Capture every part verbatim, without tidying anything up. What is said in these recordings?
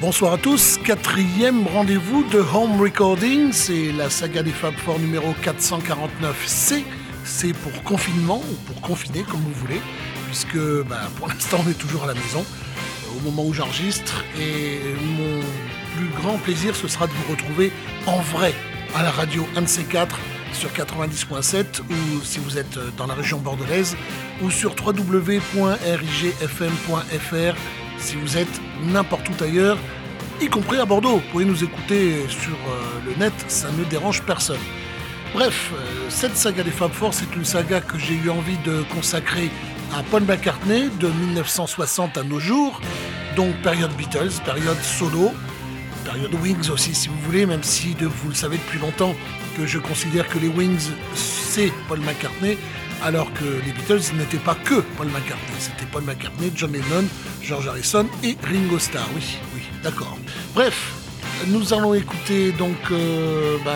Bonsoir à tous, quatrième rendez-vous de Home Recording, c'est la saga des Fab Four numéro quatre cent quarante-neuf C, c'est pour confinement ou pour confiner comme vous voulez, puisque bah, pour l'instant on est toujours à la maison au moment où j'enregistre et mon plus grand plaisir ce sera de vous retrouver en vrai à la radio un de ces quatre sur quatre-vingt-dix point sept ou si vous êtes dans la région bordelaise ou sur w w w point r i g f m point f r si vous êtes n'importe où ailleurs, y compris à Bordeaux. Vous pouvez nous écouter sur euh, le net, ça ne dérange personne. Bref, euh, cette saga des Fab Four, c'est une saga que j'ai eu envie de consacrer à Paul McCartney de dix-neuf cent soixante à nos jours, donc période Beatles, période solo, période Wings aussi si vous voulez, même si de, vous le savez depuis longtemps que je considère que les Wings c'est Paul McCartney, alors que les Beatles n'étaient pas que Paul McCartney, c'était Paul McCartney, John Lennon, George Harrison et Ringo Starr, oui, oui, d'accord. Bref, nous allons écouter donc euh, ben,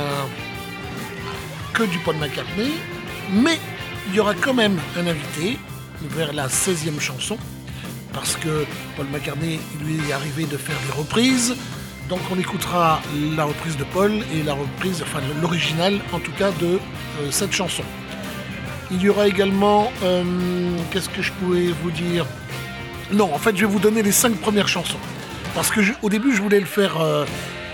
que du Paul McCartney, mais il y aura quand même un invité vers la seizième chanson, parce que Paul McCartney lui est arrivé de faire des reprises, donc on écoutera la reprise de Paul et la reprise, enfin l'original en tout cas de euh, cette chanson. Il y aura également, euh, qu'est-ce que je pouvais vous dire ? Non, en fait, je vais vous donner les cinq premières chansons. Parce que je, au début, je voulais le faire euh,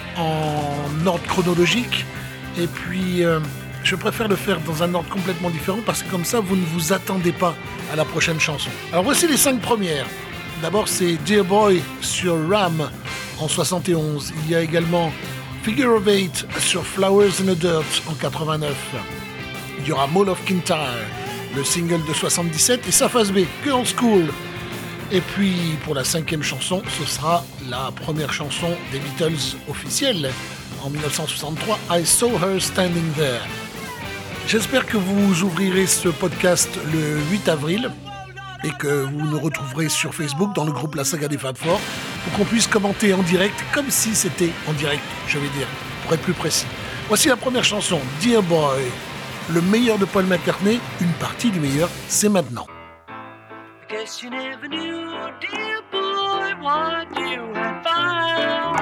en ordre chronologique. Et puis, euh, je préfère le faire dans un ordre complètement différent parce que comme ça, vous ne vous attendez pas à la prochaine chanson. Alors, voici les cinq premières. D'abord, c'est Dear Boy sur Ram en soixante et onze. Il y a également Figure of Eight sur Flowers in the Dirt en quatre-vingt-neuf. Il y aura Mall of Kintyre, le single de soixante-dix-sept, et sa face B, Girls School. Et puis, pour la cinquième chanson, ce sera la première chanson des Beatles officielle, en dix-neuf cent soixante-trois, I Saw Her Standing There. J'espère que vous ouvrirez ce podcast le huit avril, et que vous nous retrouverez sur Facebook, dans le groupe La Saga des Fab Four, pour qu'on puisse commenter en direct, comme si c'était en direct, je vais dire, pour être plus précis. Voici la première chanson, Dear Boy. Le meilleur de Paul McCartney, une partie du meilleur, c'est maintenant. I guess you never knew, dear boy, what you had found.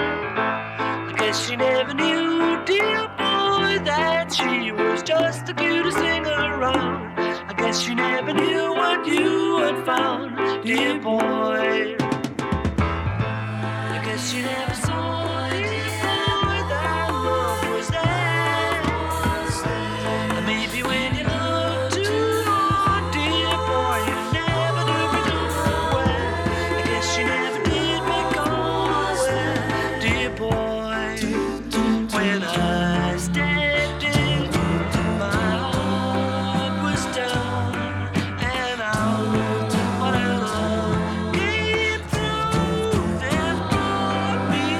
I guess you never knew, dear boy, that she was just the cutest thing around. I guess you never knew what you had found, dear boy. I guess you never saw, dear boy, that love was there. Maybe when you look too hard, dear boy, you never do become aware. I guess you never did become aware, dear boy. When I stepped in, my heart was down and out. What I love came through and brought me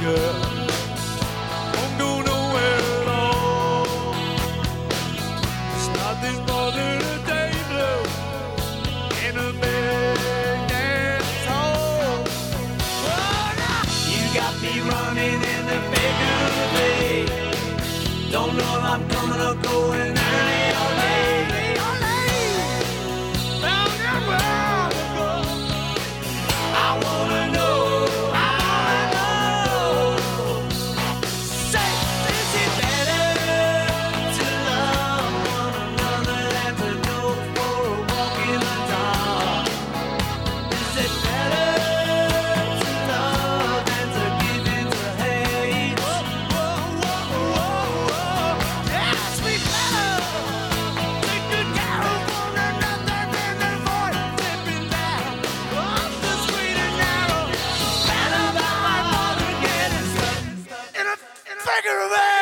girl. Won't go nowhere at all. It's nothing more than a day blue in a big dance hall. Oh, no. You got me running in the bigger way. Don't know if I'm coming or going early all day. Round and round I go. I wanna know, I wanna know. Say, is it better to love one another than to go for a walk in the dark? Is it better to love than to give in to hate? Whoa, whoa, whoa, whoa, whoa. Yes, we better take good care of one another than avoid slipping down off the straight and narrow. And about my mother getting stuck in a figure of eight.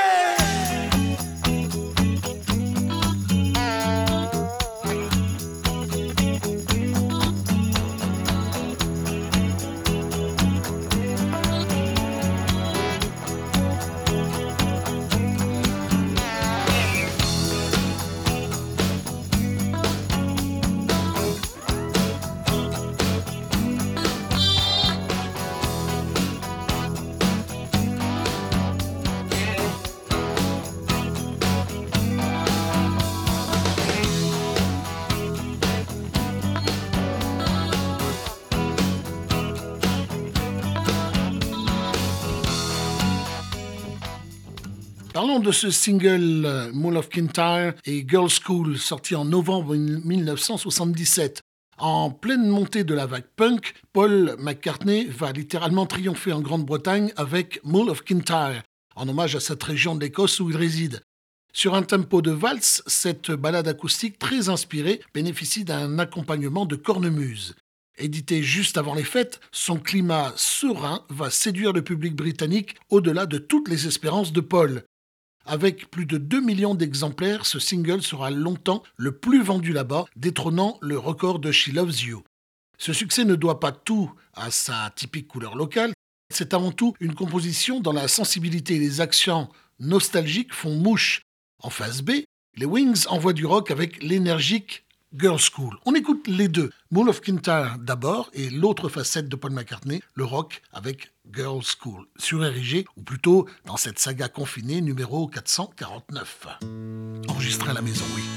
Parlons de ce single euh, Mull of Kintyre et Girls' School, sorti en novembre mille neuf cent soixante-dix-sept. En pleine montée de la vague punk, Paul McCartney va littéralement triompher en Grande-Bretagne avec Mull of Kintyre, en hommage à cette région de l'Écosse où il réside. Sur un tempo de valse, cette ballade acoustique très inspirée bénéficie d'un accompagnement de cornemuse. Édité juste avant les fêtes, son climat serein va séduire le public britannique au-delà de toutes les espérances de Paul. Avec plus de deux millions d'exemplaires, ce single sera longtemps le plus vendu là-bas, détrônant le record de She Loves You. Ce succès ne doit pas tout à sa typique couleur locale, c'est avant tout une composition dont la sensibilité et les accents nostalgiques font mouche. En phase B, les Wings envoient du rock avec l'énergique Girls' School. On écoute les deux, Mull of Kintyre d'abord et l'autre facette de Paul McCartney, le rock avec Girls' School, sur R I G, ou plutôt dans cette saga confinée numéro quatre cent quarante-neuf. Enregistré à la maison, oui.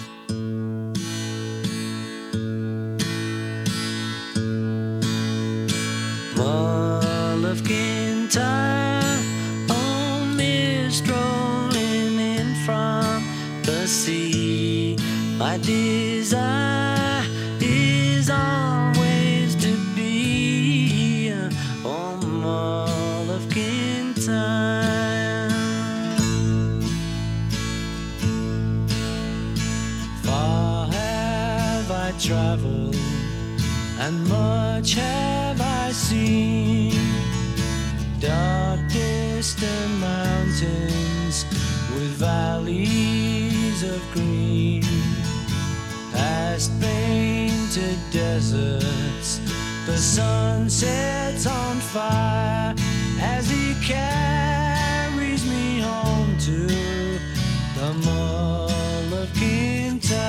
Mull of Kintyre, on mist rolling in from the sea. My desire is always to be on Mull of Kintyre. Far have I traveled, and much have I seen. Dark distant mountains with valleys of green, past painted deserts, the sun sets on fire as he carries me home to the Mull of Kintyre.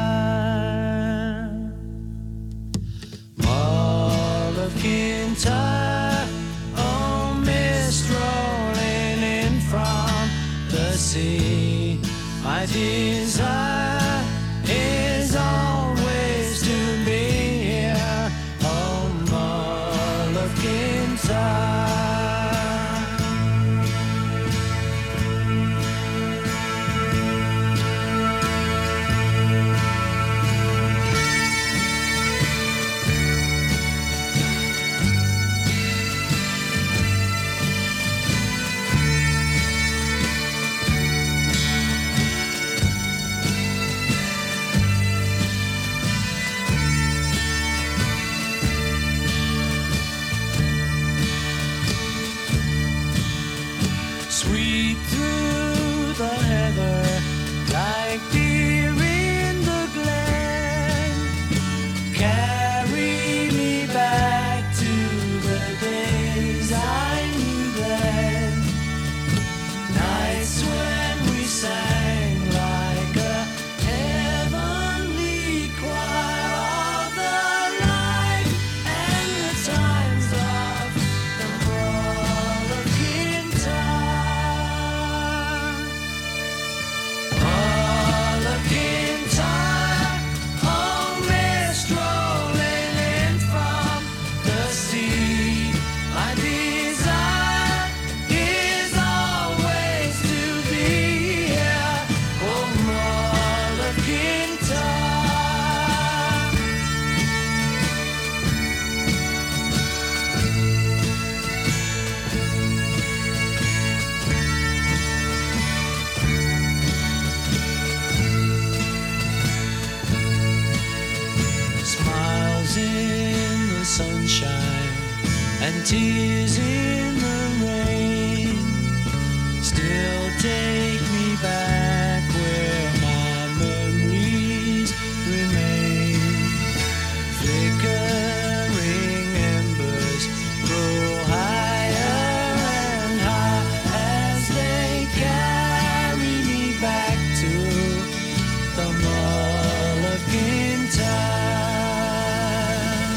Mull of Kintyre, oh mist rolling in from the sea. My desire is always to be here, oh Mull of Kintyre. tears in the rain still take me back where my memories remain. Flickering embers grow higher and high as they carry me back to the Mulligan time.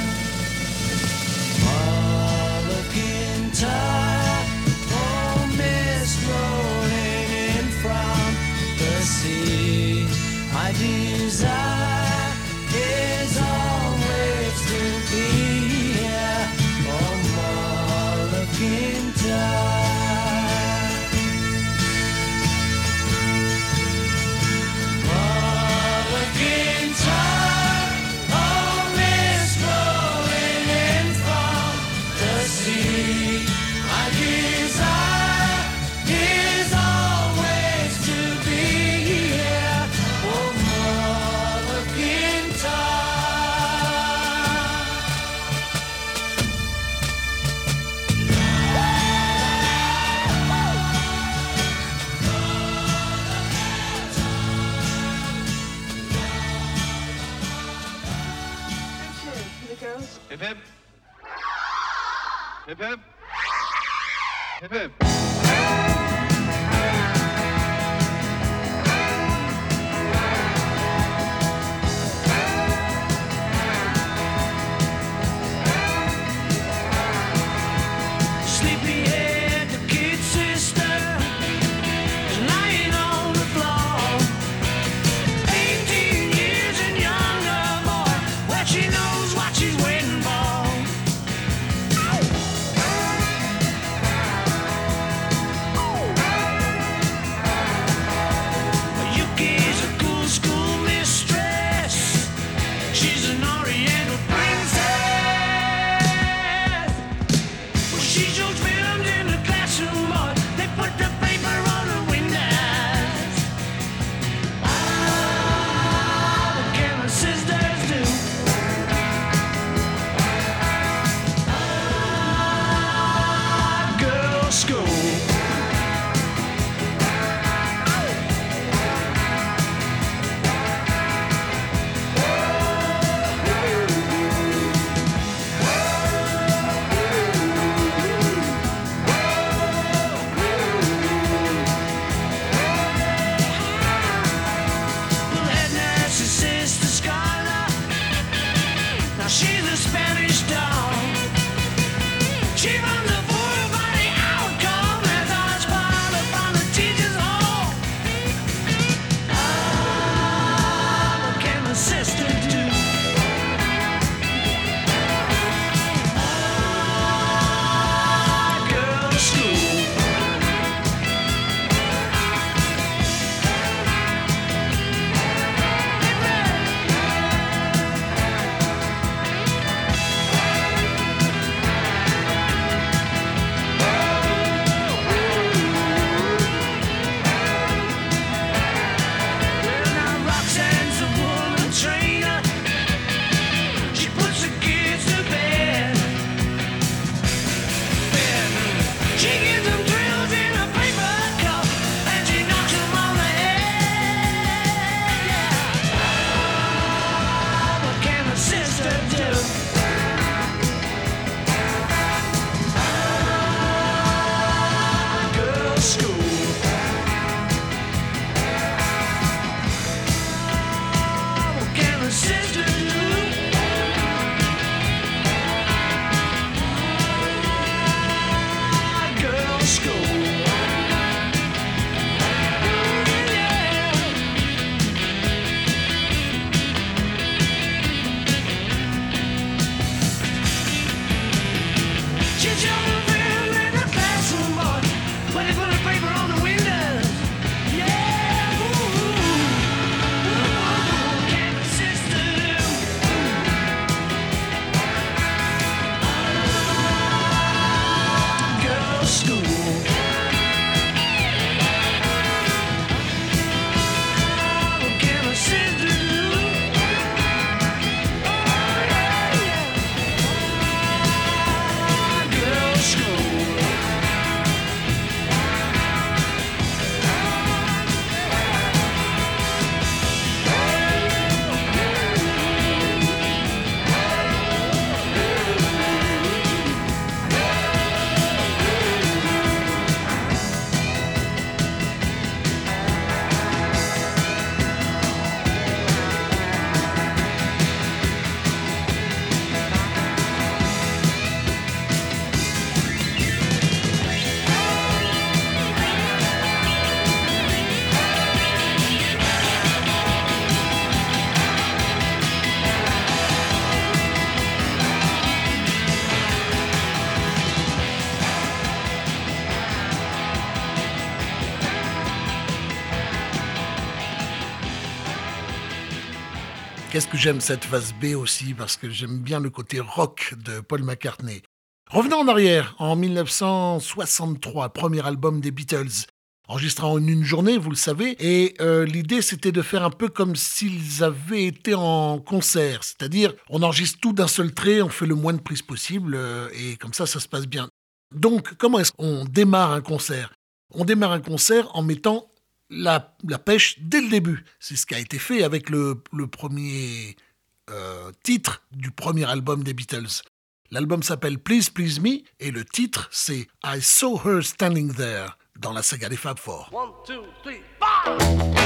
Mulligan time, oh mist rolling in from the sea. My desire is always to be here on Mulligan time. Mulligan time, oh mist rolling in from the sea. My desire is always to be here on Mulligan time. Hip hip. Hip hip. Hip hip. Sleepyhead, the kid sister, is lying on the floor. Eighteen years and younger boy, well she knows what she's waiting for. Yuki's a cool school mistress. She's an Oriental princess. Well, she shows films in the classroom, boy. They put the paper on the windows. Ah, what can the sisters do? Ah, girls' school. Well, head nurse is Sister Scarlet. Now she's a Spanish doll. She runs a full body outcome. qu'est-ce que j'aime cette phase B aussi, parce que j'aime bien le côté rock de Paul McCartney. Revenons en arrière, en dix-neuf cent soixante-trois, premier album des Beatles, enregistré en une journée, vous le savez, et euh, l'idée c'était de faire un peu comme s'ils avaient été en concert, c'est-à-dire on enregistre tout d'un seul trait, on fait le moins de prises possible, euh, et comme ça, ça se passe bien. Donc, comment est-ce qu'on démarre un concert ? On démarre un concert en mettant la, la pêche dès le début. C'est ce qui a été fait avec le, le premier euh, titre du premier album des Beatles. L'album s'appelle Please Please Me et le titre c'est I Saw Her Standing There dans la saga des Fab Four. One, two, three, four.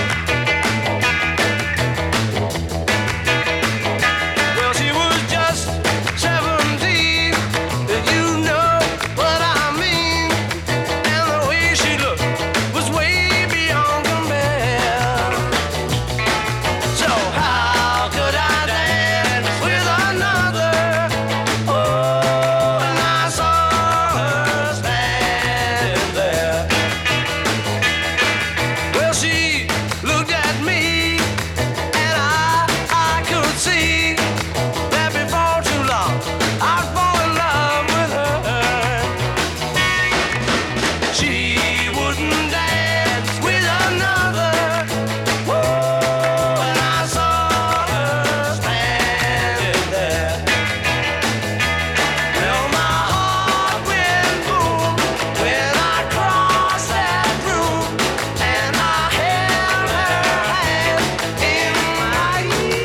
Well, she was just seventeen, you know what I mean. And the way she looked was way beyond compare. So how could I dance with another? Oh, and I saw her standing there. Well, she looked at me, and I, I could see that before too long I'd fall in love with her. She wouldn't dance with another. Whoa, and I saw her standing there. Well, my heart went boom when I crossed that room, and I held her hand in my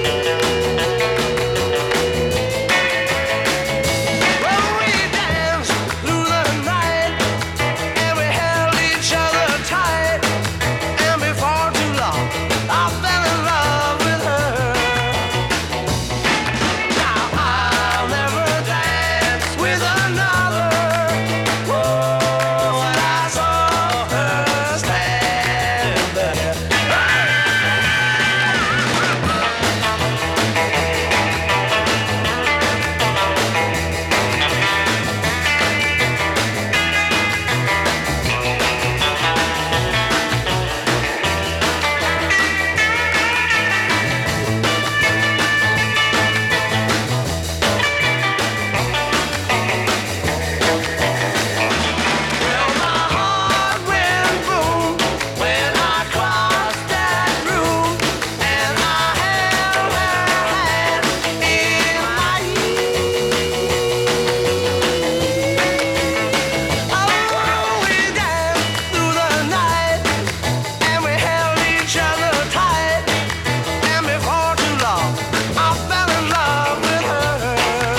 Well, we danced through the night, and we held each other tight, and before too long I fell in love with her. Now I'll never dance with another. Whoa, and I saw her standing there. Well, my heart went boom when I crossed that room, and I held her hand in my Oh, we danced through the night, and we held each other tight, and before too long I fell in love with her.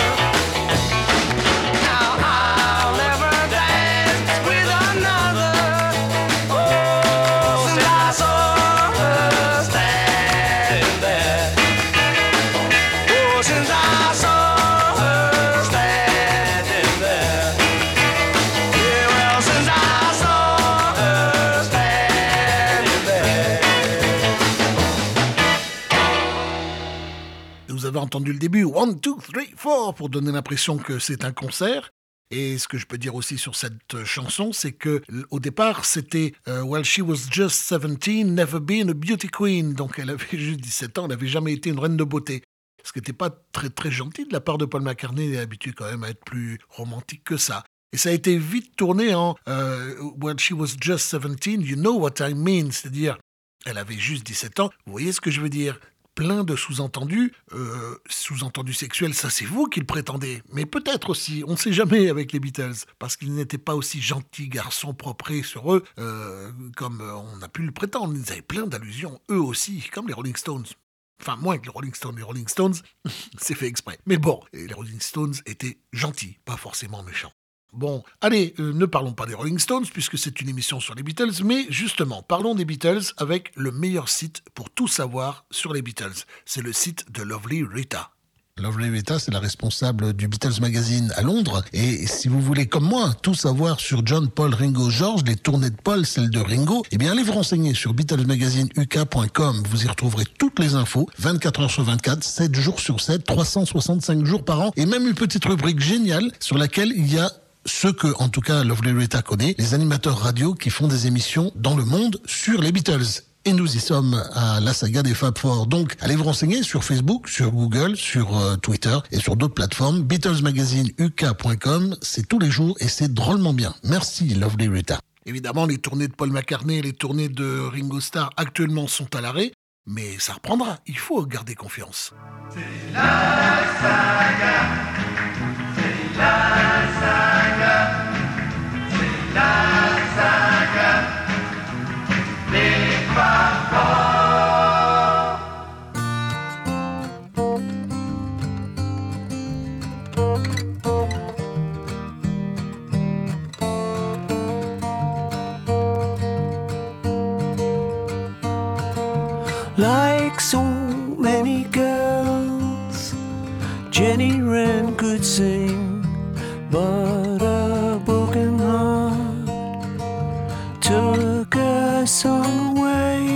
Now I'll never dance with another. Oh, since I saw her standing there. Oh, since I saw her standing there. Yeah, well, since I saw her standing there. Vous avez entendu le début, one, two, three, four, pour donner l'impression que c'est un concert. Et ce que je peux dire aussi sur cette chanson, c'est que au départ, c'était euh, Well, she was just seventeen, never been a beauty queen. Donc elle avait juste dix-sept ans, elle n'avait jamais été une reine de beauté. Ce qui n'était pas très très gentil de la part de Paul McCartney, il est habitué quand même à être plus romantique que ça. Et ça a été vite tourné en euh, Well, she was just seventeen, you know what I mean. C'est-à-dire, elle avait juste dix-sept ans, vous voyez ce que je veux dire ? Plein de sous-entendus, euh, sous-entendus sexuels, ça c'est vous qui le prétendez. Mais peut-être aussi, on ne sait jamais avec les Beatles, parce qu'ils n'étaient pas aussi gentils garçons propres sur eux, euh, comme on a pu le prétendre. Ils avaient plein d'allusions, eux aussi, comme les Rolling Stones. Enfin, moins que les Rolling Stones. Les Rolling Stones, c'est fait exprès. Mais bon, les Rolling Stones étaient gentils, pas forcément méchants. Bon, allez, euh, ne parlons pas des Rolling Stones, puisque c'est une émission sur les Beatles, mais justement, parlons des Beatles avec le meilleur site pour tout savoir sur les Beatles. C'est le site de Lovely Rita. Lovely Rita, c'est la responsable du Beatles Magazine à Londres. Et si vous voulez, comme moi, tout savoir sur John, Paul, Ringo, George, les tournées de Paul, celles de Ringo, eh bien, allez vous renseigner sur Beatles Magazine U K point com. Vous y retrouverez toutes les infos, vingt-quatre heures sur vingt-quatre, sept jours sur sept, trois cent soixante-cinq jours par an, et même une petite rubrique géniale sur laquelle il y a ceux que, en tout cas, Lovely Rita connaît, les animateurs radio qui font des émissions dans le monde sur les Beatles. Et nous y sommes à la saga des Fab Four. Donc, allez vous renseigner sur Facebook, sur Google, sur euh, Twitter et sur d'autres plateformes. Beatles Magazine U K point com, c'est tous les jours et c'est drôlement bien. Merci, Lovely Rita. Évidemment, les tournées de Paul McCartney et les tournées de Ringo Starr actuellement sont à l'arrêt, mais ça reprendra. Il faut garder confiance. Like so many girls, Jenny Wren could sing, but a broken heart took her song away.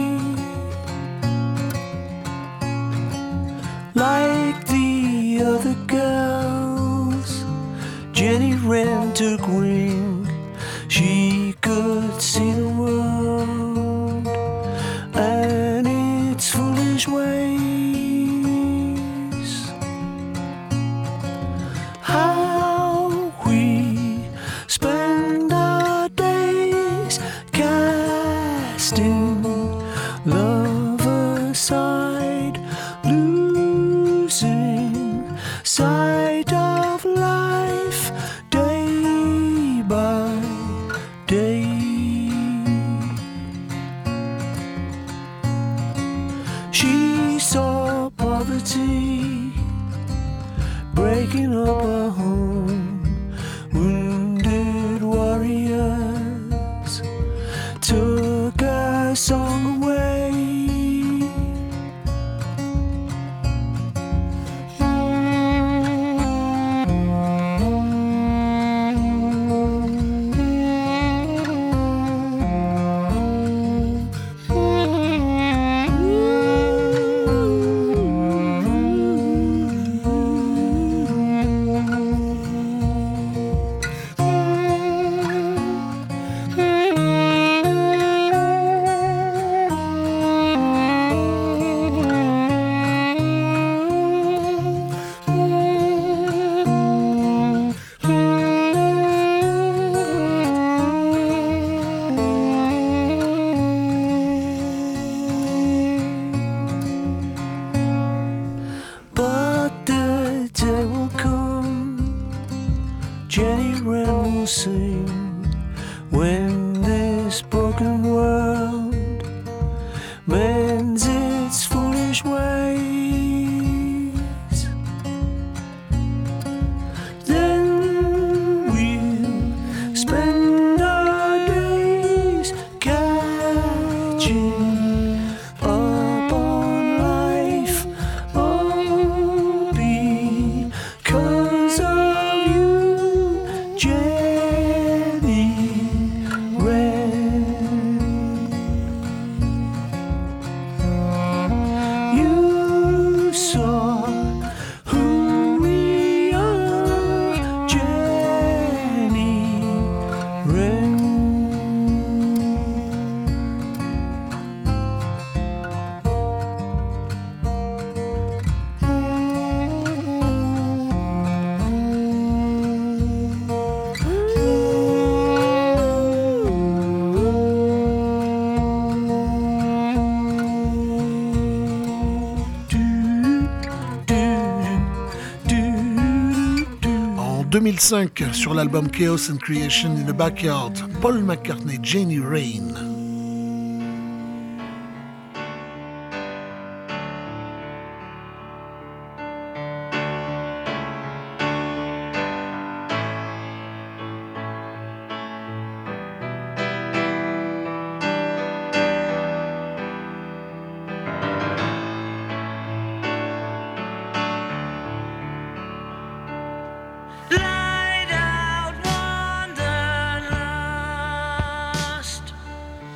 Like the other girls, Jenny Wren took wing. She could see the world and its foolish ways. How we spend our days casting love aside, losing sight of life day by day. She saw poverty breaking up her home. Wounded warriors took her song away. But the day will come, Jenny Wren will sing, when this broken world mends its foolish ways. Then we'll spend our days catching up on life, all because of you, Jenny Wren. You saw who we are, Jenny Wren. En deux mille cinq, sur l'album Chaos and Creation in the Backyard, Paul McCartney, Jenny Rain. Light out wanderlust.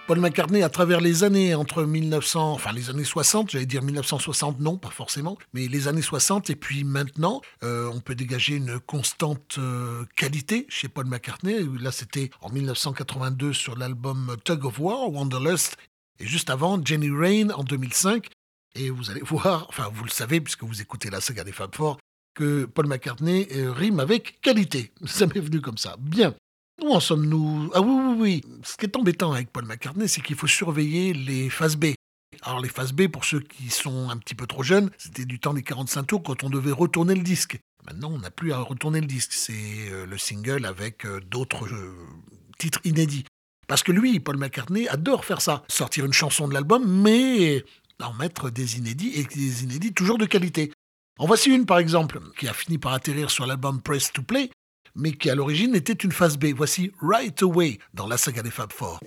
Paul McCartney, à travers les années entre mille neuf cents, enfin les années soixante, j'allais dire mille neuf cent soixante, non, pas forcément, mais les années soixante et puis maintenant, euh, on peut dégager une constante euh, qualité chez Paul McCartney. Là, c'était en mille neuf cent quatre-vingt-deux sur l'album Tug of War, Wanderlust, et juste avant, Jenny Rain en deux mille cinq. Et vous allez voir, enfin vous le savez puisque vous écoutez la saga des Fab Four, que Paul McCartney euh, rime avec qualité. Ça m'est venu comme ça. Bien. Où en sommes-nous ? Ah oui, oui, oui. Ce qui est embêtant avec Paul McCartney, c'est qu'il faut surveiller les phases B. Alors les phases B, pour ceux qui sont un petit peu trop jeunes, c'était du temps des quarante-cinq tours quand on devait retourner le disque. Maintenant, on n'a plus à retourner le disque. C'est euh, le single avec euh, d'autres euh, titres inédits. Parce que lui, Paul McCartney, adore faire ça. Sortir une chanson de l'album, mais en mettre des inédits, et des inédits toujours de qualité. En voici une, par exemple, qui a fini par atterrir sur l'album Press to Play, mais qui à l'origine était une phase B. Voici Right Away dans la saga des Fab Four.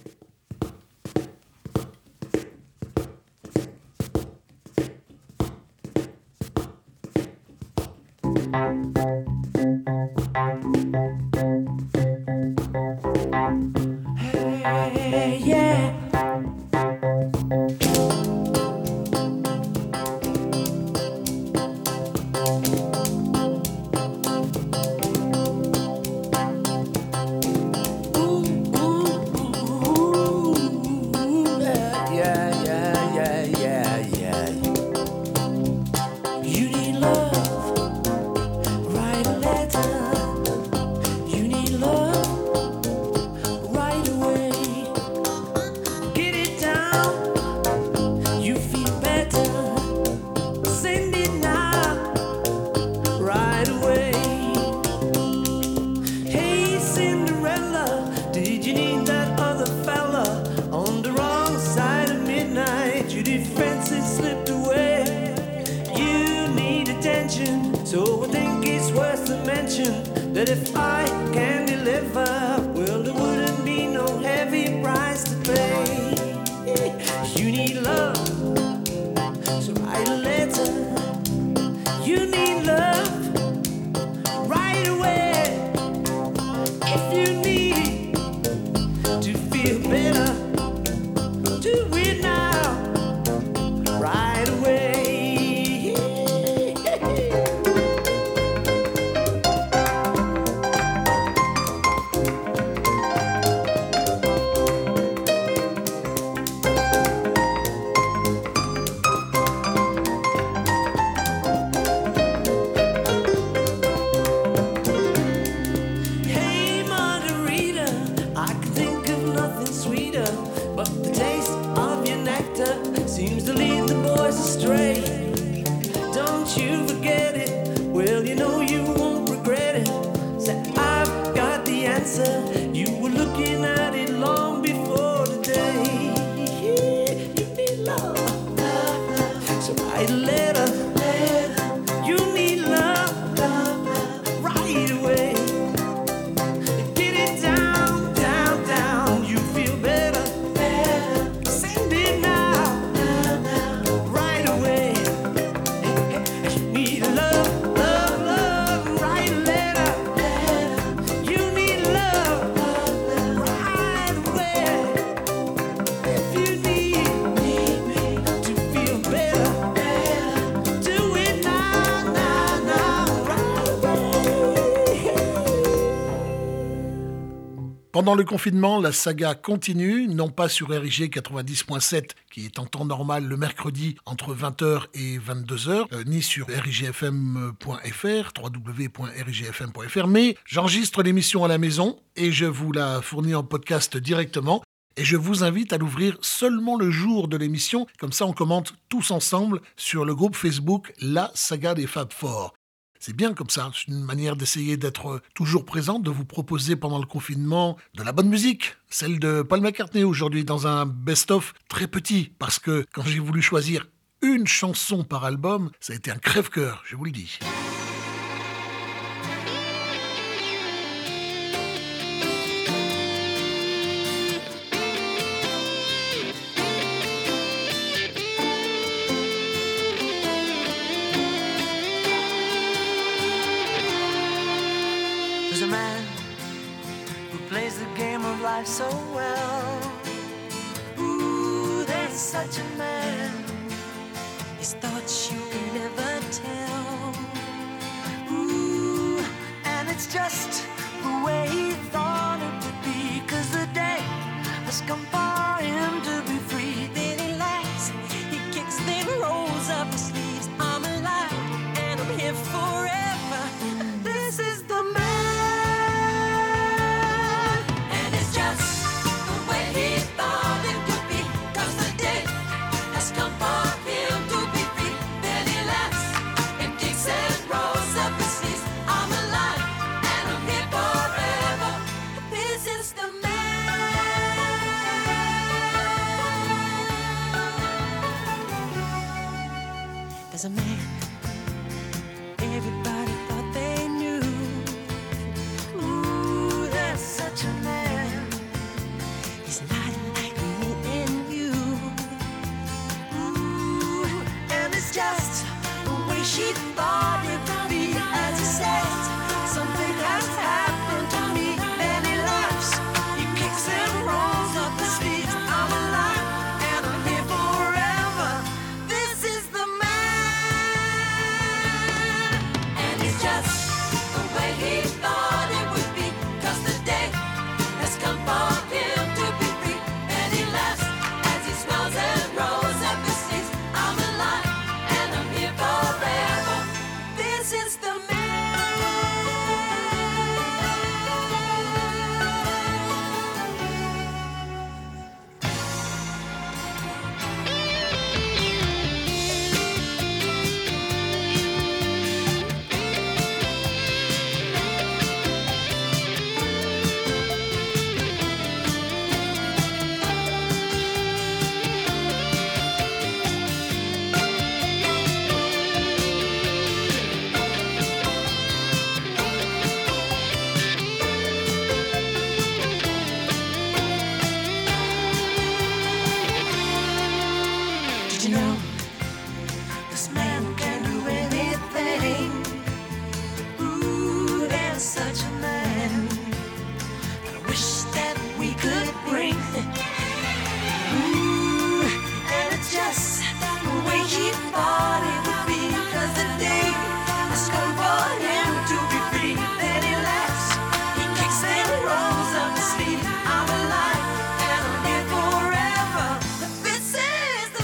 Hey, yeah. So I think it's worth the mention that if I can deliver, well, there wouldn't be no heavy price to pay. You need love, so write a letter. You need love right away. If you need to feel better, do it now, right away. Seems to lead the boys astray. Don't you forget it. Well, you know you won't regret it. Say, I've got the answer. You were looking at it long before today. You need love. So write a letter. You need love right away. Get it down, down, down. You feel better. Send it now. Pendant le confinement, la saga continue, non pas sur R I G quatre-vingt-dix point sept, qui est en temps normal le mercredi entre vingt heures et vingt-deux heures, euh, ni sur r i g f m point f r, w w w point r i g f m point f r, mais j'enregistre l'émission à la maison et je vous la fournis en podcast directement. Et je vous invite à l'ouvrir seulement le jour de l'émission, comme ça on commente tous ensemble sur le groupe Facebook La Saga des Fab Four. C'est bien comme ça, c'est une manière d'essayer d'être toujours présent, de vous proposer pendant le confinement de la bonne musique, celle de Paul McCartney aujourd'hui dans un best-of très petit, parce que quand j'ai voulu choisir une chanson par album, ça a été un crève-cœur, je vous le dis. There's a man who plays the game of life so well, Ooh, there's such a man. His thoughts you can never tell. Ooh, and it's just the way he thought it would be. 'Cause the day has come for him to be free. Then he laughs, he kicks, then rolls up his sleeves. I'm alive and I'm here forever. This is the man. And it's just the way he thought it would be. 'Cause the day has come for him to be free. Then he laughs and kicks and rolls up his sleeves. I'm alive and I'm here forever. This is the man. There's a man everybody thought they knew. Ooh, there's such a man. He's not like me and you. Ooh, and it's just the way she thought it would be. As he says, something has happened to me. Then he laughs, he kicks and rolls up his sleeves. I'm alive and I'm here forever. This is the man. And it's just the way he thought it would be. 'Cause the day has come for him to be free. And he laughs as he smiles and rolls up his sleeves. I'm alive and I'm here forever. This is the man. Did you know this man can do anything? Ooh, there's such a man that I wish that we could bring. Ooh, and it's just the way he thought it would be. 'Cause the day has come for him to be free. Then he laughs, he kicks and rolls up his sleeve. I'm alive and I'm here forever. This is the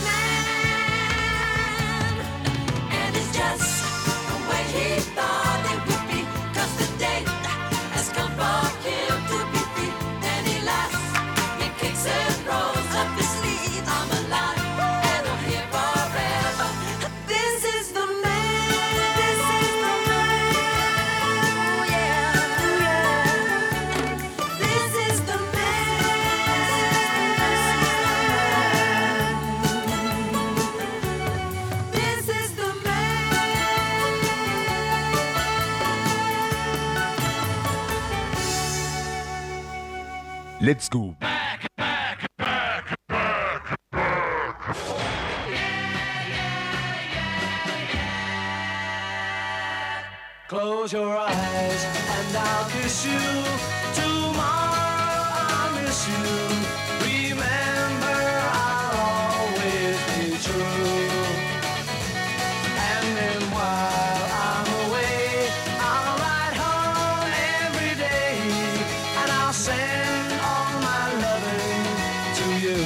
man. And it's just the way he thought it would be. 'Cause the day has come for him to be free. Then he laughs, he kicks and rolls up his sleeve. I'm alive and I'm here forever. This is the man. This is the man. Oh yeah, yeah. This is the man. This is the man. Let's go. Close your eyes and I'll kiss you. Tomorrow I'll miss you. Remember, I'll always be true. And then while I'm away, I'll ride home every day. And I'll send all my loving to you.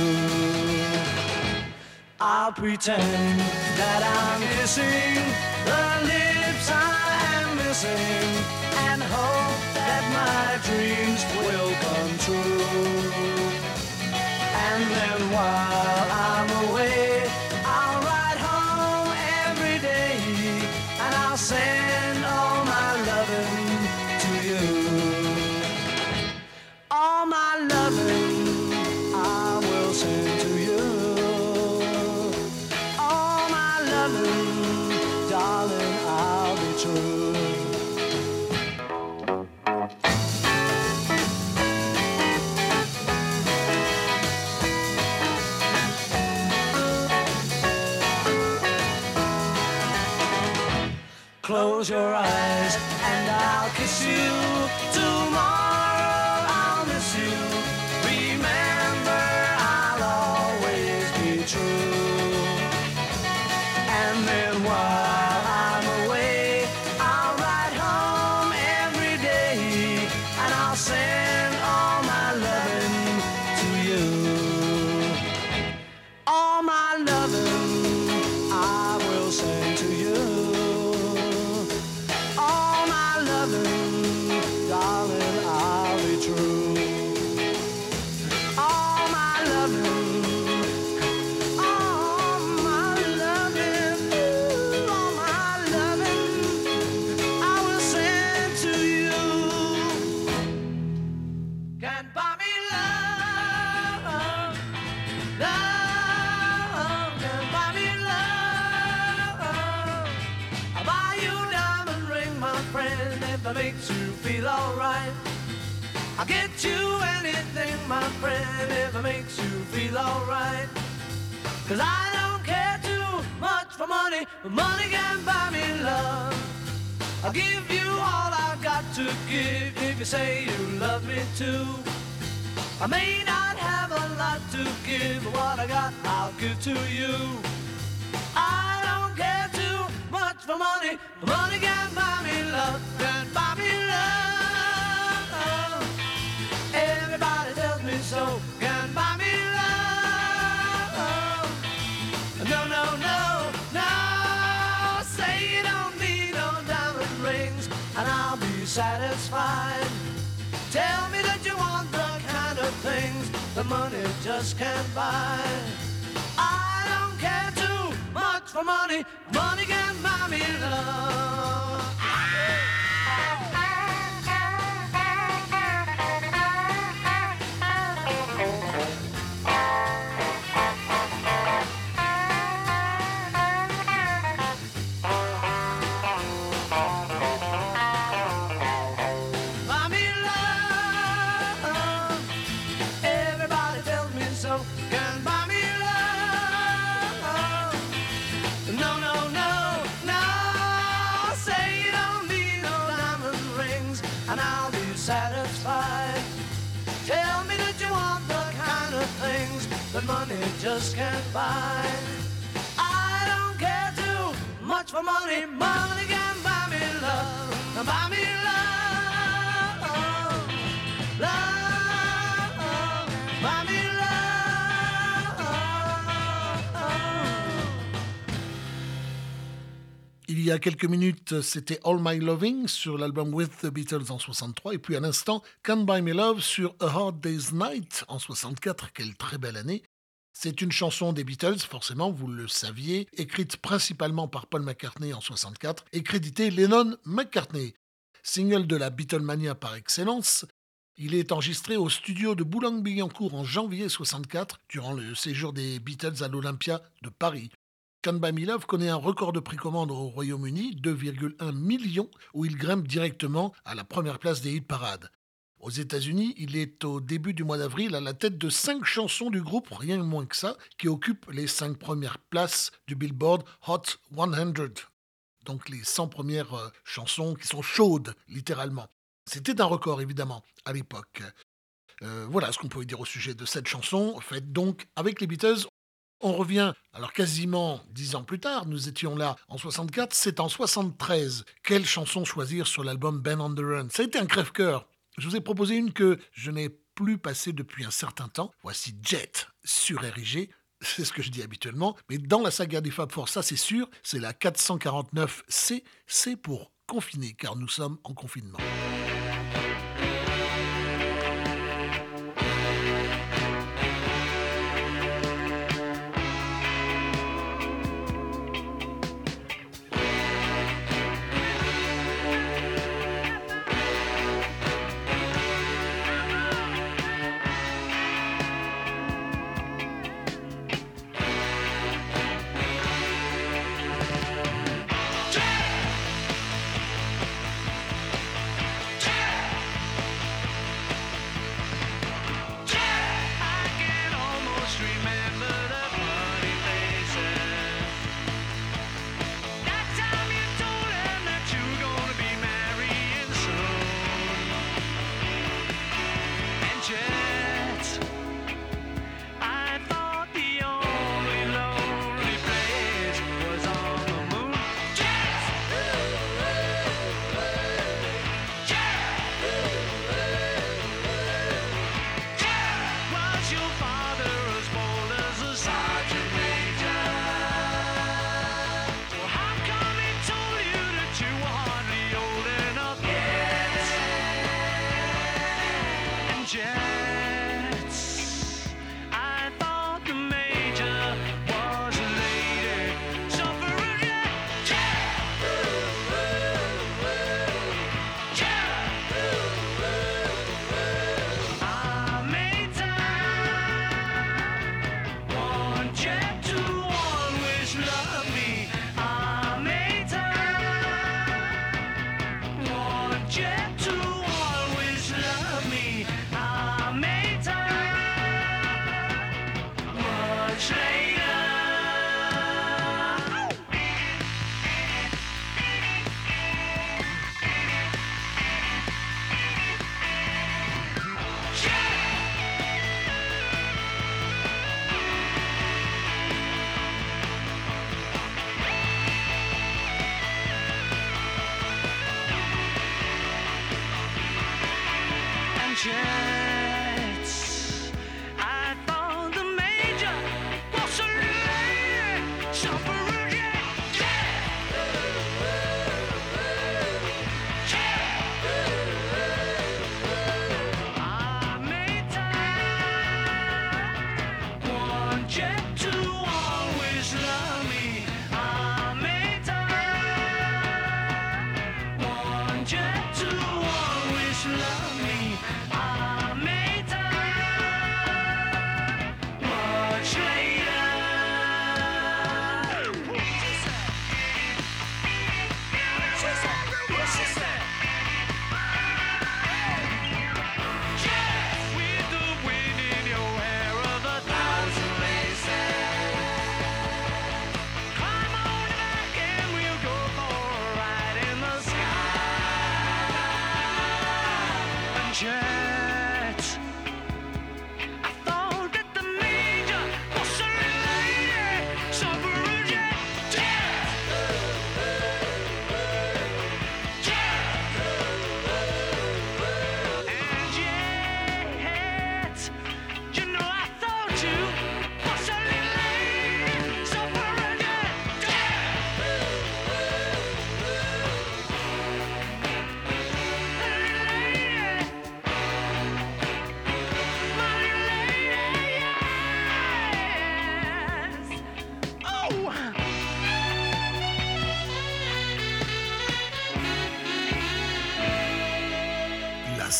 I'll pretend that I'm kissing the lips I am missing, and hope that my dreams will come true. And then while I'm away, I'll ride home every day, and I'll send all my loving to you. All my loving I will send to you. All my loving, darling, I'll be true. Close your eyes and I'll kiss you. Tomorrow I'll miss you. Remember, I'll can't buy me love. Love can't buy me love. I'll buy you a diamond ring, my friend, if it makes you feel alright. I'll get you anything, my friend, if it makes you feel alright. Cause I don't care too much for money, but money can buy me love. I'll give you all I've got to give if you say you love me too. I may not have a lot to give, but what I got I'll give to you. I don't care too much for money, but money can buy me love, can buy me love. Everybody tells me so, can buy me love. No, no, no, no, say you don't need no diamond rings and I'll be satisfied. Tell me that you want the kind of things that money just can't buy. I don't care too much for money, money can buy me love. Buy me love. Everybody tells me so. Can buy me love. No, no, no, no. Say you don't need no diamond rings and I'll be satisfied. Tell me that you want the kind of things that money just can't buy. I don't care too much for money. Money can buy me love. Buy me love. Love. Buy me love. Il y a quelques minutes, c'était All My Loving sur l'album With the Beatles en soixante-trois, et puis à l'instant, Can't Buy Me Love sur A Hard Day's Night en soixante-quatre. Quelle très belle année! C'est une chanson des Beatles, forcément, vous le saviez, écrite principalement par Paul McCartney en soixante-quatre et créditée Lennon-McCartney. Single de la Beatlemania par excellence, il est enregistré au studio de Boulogne-Billancourt en janvier soixante-quatre, durant le séjour des Beatles à l'Olympia de Paris. Can't Buy Me Love connaît un record de précommande au Royaume-Uni, deux virgule un millions, où il grimpe directement à la première place des hit-parades. Aux États-Unis, il est au début du mois d'avril à la tête de cinq chansons du groupe, rien de moins que ça, qui occupent les cinq premières places du Billboard Hot cent. Donc les cent premières euh, chansons qui sont chaudes, littéralement. C'était un record, évidemment, à l'époque. Euh, voilà ce qu'on pouvait dire au sujet de cette chanson. Faite donc avec les Beatles. On revient, alors quasiment dix ans plus tard, nous étions là en soixante-quatre, c'est en soixante-treize. Quelle chanson choisir sur l'album Ben on the Run? Ça a été un crève-cœur. Je vous ai proposé une que je n'ai plus passée depuis un certain temps. Voici Jet sur R I G. C'est ce que je dis habituellement. Mais dans la saga des Fab Four, ça c'est sûr, c'est la quatre cent quarante-neuf C. C'est pour confiner, car nous sommes en confinement.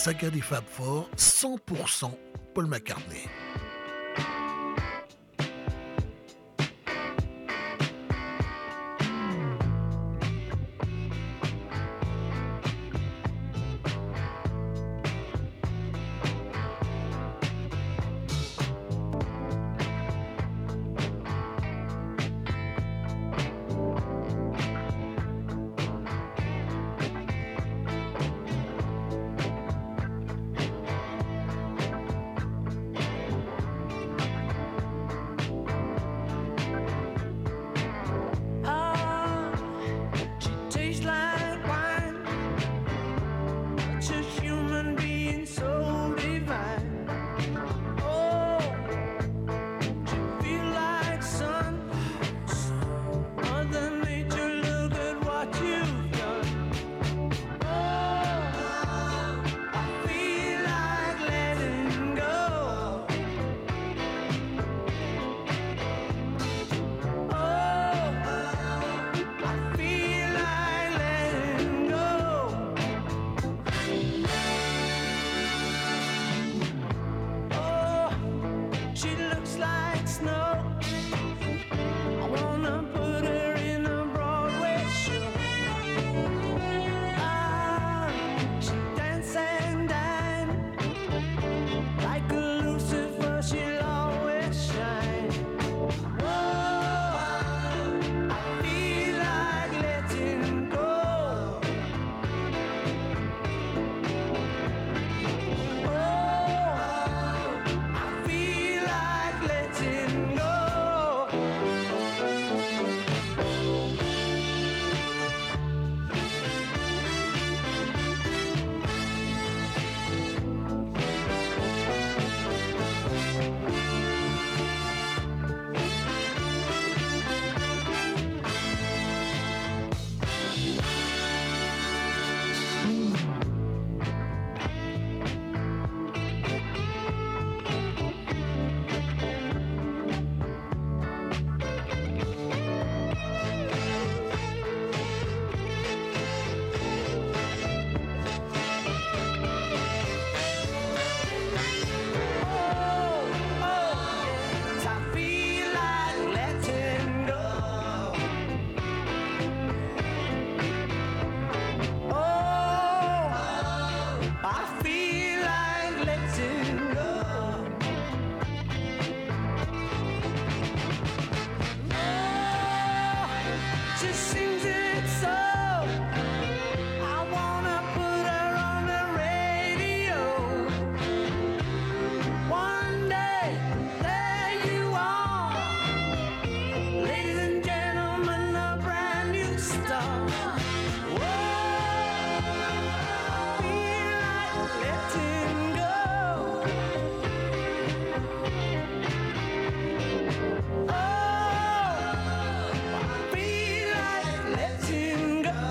saga des Fab Four, cent pour cent Paul McCartney. Ah, she tastes like wine. Such a human being so divine. Oh, she feel like sun. Mother Nature, look at what you've done. Oh, I feel like letting go. Oh, I feel like letting go. Oh, she looks like snow. I wanna put her in a Broadway show. Ah, she dance and dine like a Lucifer. She'll always shine. Whoa, I feel like letting go. Oh, I feel like letting go. Oh, oh, yes, I feel like letting go. Oh, I feel like letting go. Oh, she sings it so. I wanna put her on the radio. One day, there you are, ladies and gentlemen, a brand new star. Whoa, feel like letting go. Oh, I feel like letting go.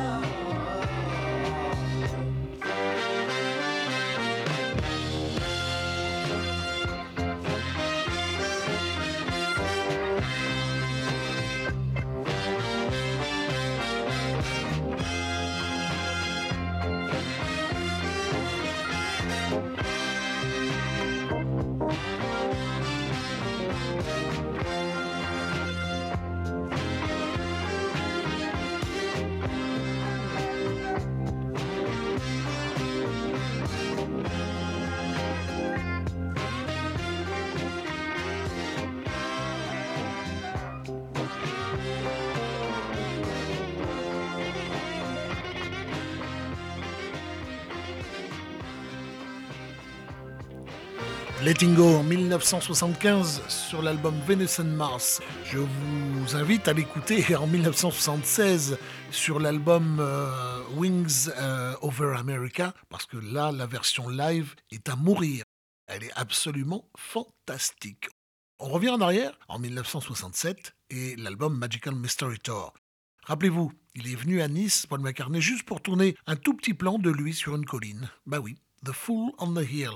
Letting Go en mille neuf cent soixante-quinze sur l'album Venus and Mars. Je vous invite à l'écouter en mille neuf cent soixante-seize sur l'album euh, Wings euh, Over America, parce que là, la version live est à mourir. Elle est absolument fantastique. On revient en arrière, en mille neuf cent soixante-sept, et l'album Magical Mystery Tour. Rappelez-vous, il est venu à Nice, Paul McCartney, juste pour tourner un tout petit plan de lui sur une colline. Bah oui, The Fool on the Hill.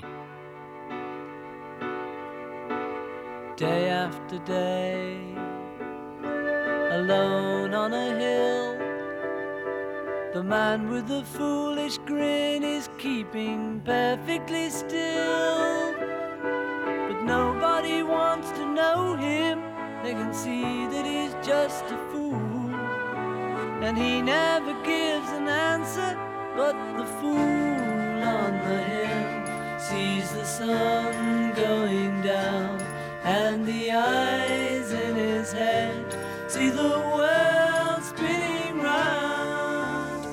Day after day, alone on a hill, The man with the foolish grin is keeping perfectly still. But nobody wants to know him. They can see that he's just a fool. And he never gives an answer. But the fool on the hill sees the sun going down, and the eyes in his head see the world spinning round.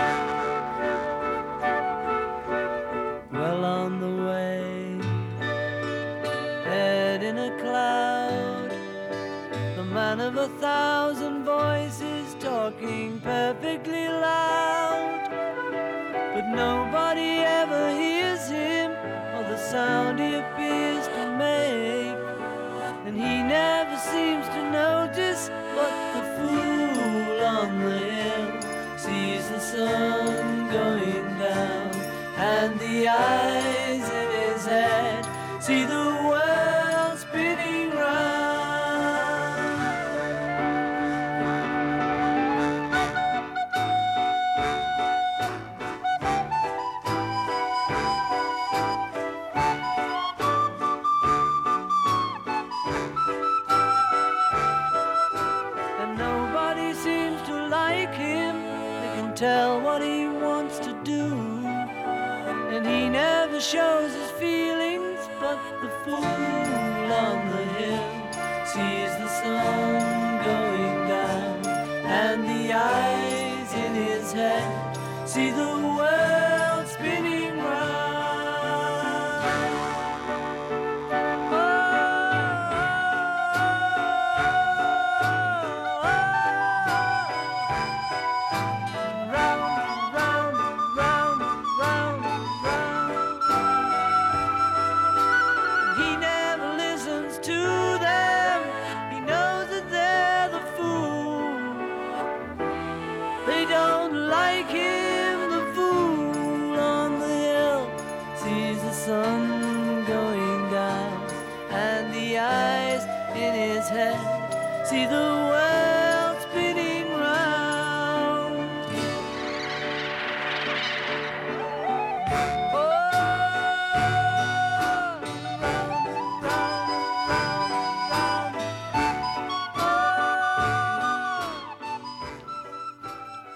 Well on the way, head in a cloud, the man of a thousand voices talking perfectly loud. But nobody ever hears him, or the sound he appears to make. And he never seems to notice, but the fool on the hill sees the sun going down, and the eyes in his head see the world spinning round. Tell what he wants to do, and he never shows his feelings. But the fool on the hill sees the sun going down, and the eyes in his head see the world spinning round. See the world spinning round. Oh, round, round, round, round. Oh.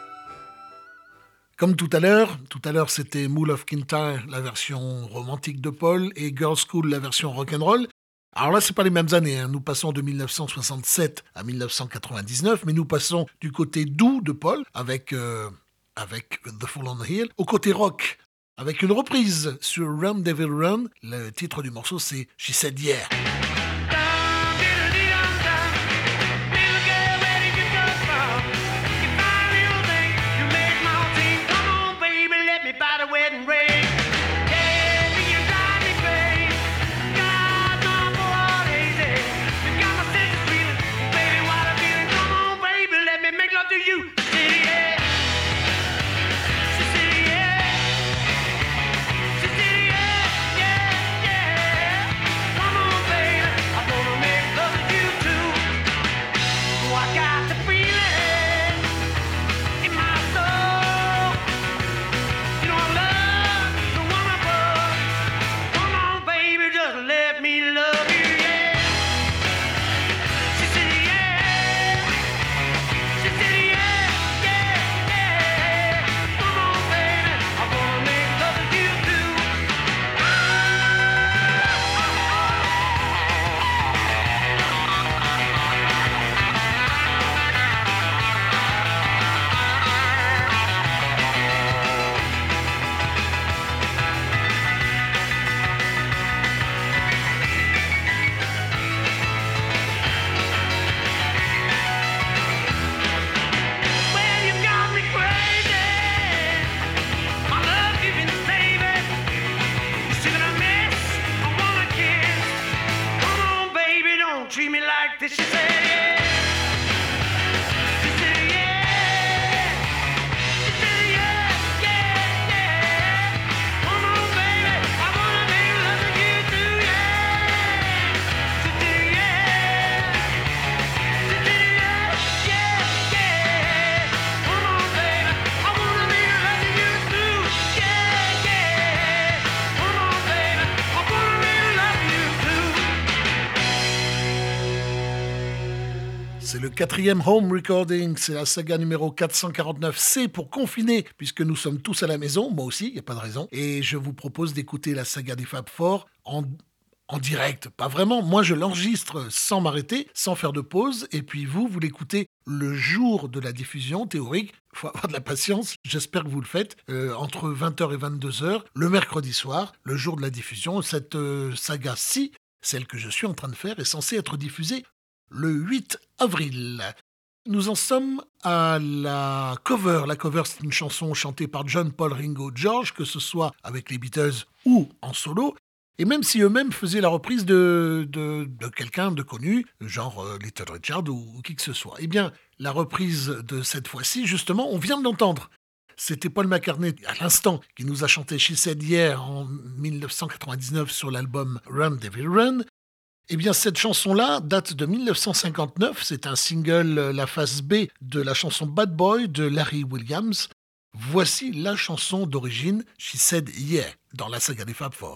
Comme tout à l'heure, tout à l'heure c'était Moule of Kintyre, la version romantique de Paul, et Girls School, la version rock'n'roll. Alors là, c'est pas les mêmes années, hein. Nous passons de dix-neuf cent soixante-sept à dix-neuf cent quatre-vingt-dix-neuf, mais nous passons du côté doux de Paul, avec, euh, avec The Fool on the Hill, au côté rock, avec une reprise sur Run Devil Run. Le titre du morceau, c'est She Said Yeah. I wanna C'est le quatrième home recording, c'est la saga numéro quatre cent quarante-neuf C pour confiner, puisque nous sommes tous à la maison, moi aussi, il n'y a pas de raison. Et je vous propose d'écouter la saga des Fab Four en, en direct, pas vraiment. Moi, je l'enregistre sans m'arrêter, sans faire de pause, et puis vous, vous l'écoutez le jour de la diffusion théorique. Il faut avoir de la patience, j'espère que vous le faites, euh, entre vingt heures et vingt-deux heures, le mercredi soir, le jour de la diffusion. Cette euh, saga-ci, celle que je suis en train de faire, est censée être diffusée le huit avril. Nous en sommes à la cover. La cover, c'est une chanson chantée par John, Paul, Ringo, George, que ce soit avec les Beatles ou en solo. Et même si eux-mêmes faisaient la reprise de, de, de quelqu'un de connu, genre euh, Little Richard ou, ou qui que ce soit. Eh bien, la reprise de cette fois-ci, justement, on vient de l'entendre. C'était Paul McCartney, à l'instant, qui nous a chanté She Said Yeah en dix-neuf cent quatre-vingt-dix-neuf sur l'album Run Devil Run. Eh bien, cette chanson-là date de dix-neuf cent cinquante-neuf. C'est un single, la face B de la chanson Bad Boy de Larry Williams. Voici la chanson d'origine She Said Yeah dans la saga des Fab Four.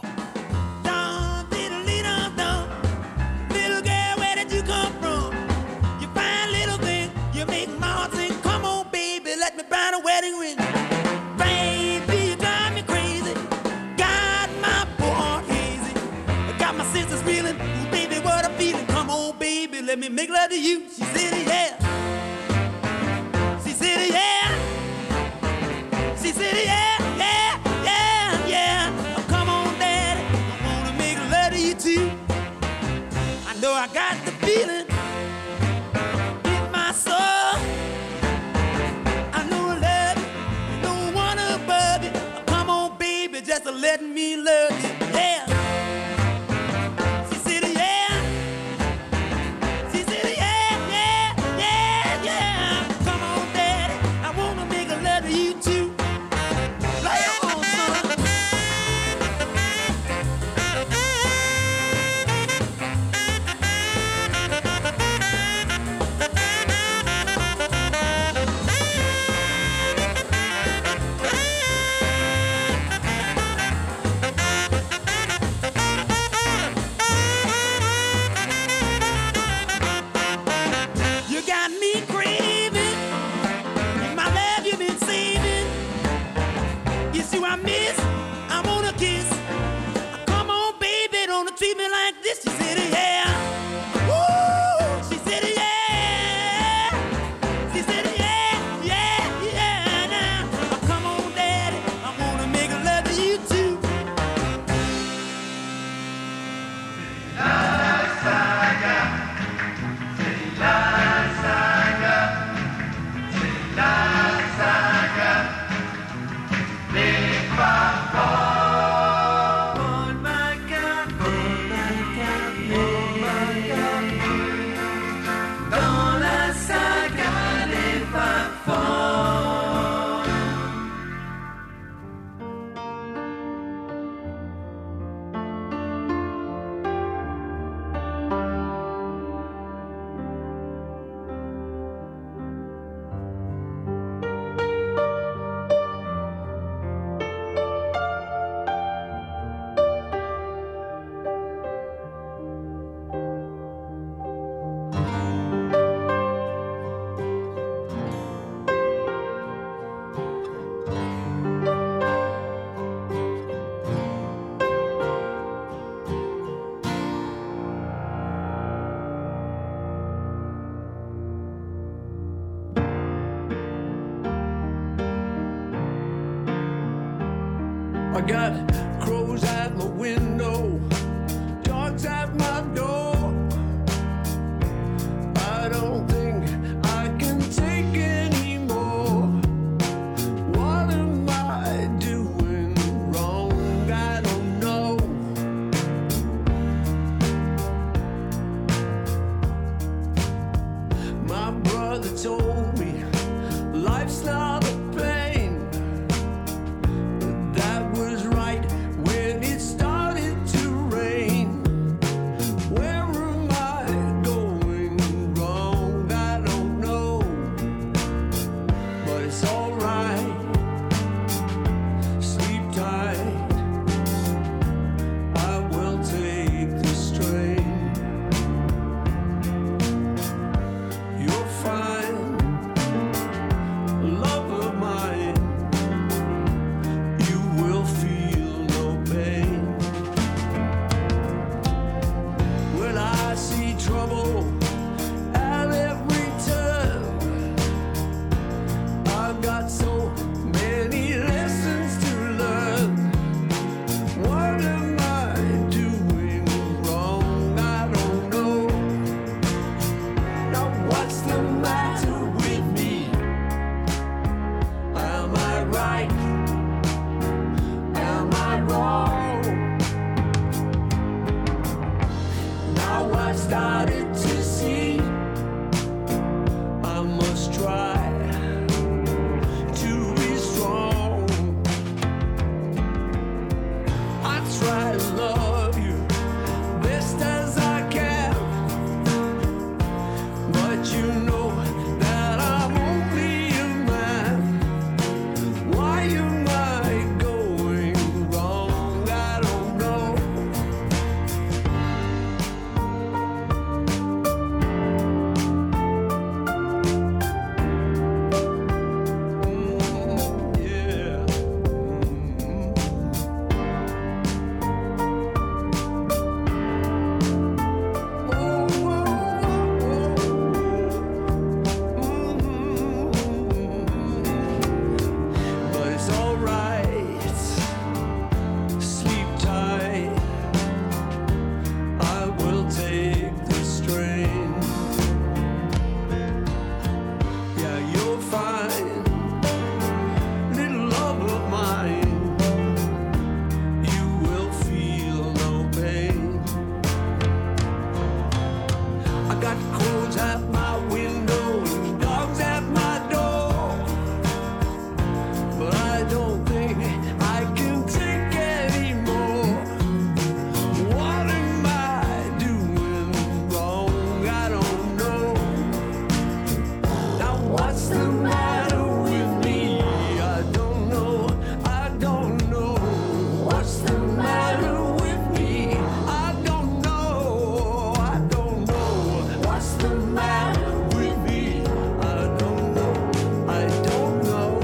Let me make love to you. She said yeah. She said yeah. She said yeah, yeah, yeah, yeah. Oh, come on, daddy. I wanna make love to you too. I know I got the feeling in my soul. I know I love you. No one above you. Oh, come on, baby, just to let me love you. Yeah. Treat me like this, she said yeah. Woo, she said yeah. She said yeah, yeah, yeah. Now, oh, come on, daddy, I wanna make love to you too. C'est la saga, c'est la saga, c'est la saga, les Fab Four. I got crows at my window, dogs at my door. I don't think I can take anymore. What am I doing wrong? I don't know. My brother told me life's not a pain. That was right when it started. started to see. I must try to be strong. I try to love you best as I can, but you know that I'm only a man. Why am I going wrong? I don't know. Mm, yeah. Mm. Oh, oh, oh, oh. Mm. But it's alright. Sleep tight. I will take the strain. Yeah, you'll find, little love of mine. You will feel no pain. I got codes at my window and dogs at my door, but I don't think I can take anymore. What am I doing wrong? I don't know. Now what's the matter with me? I don't know. I don't know. What's the matter with me? I don't know. I don't know. What's the matter with me? I don't know. I don't know.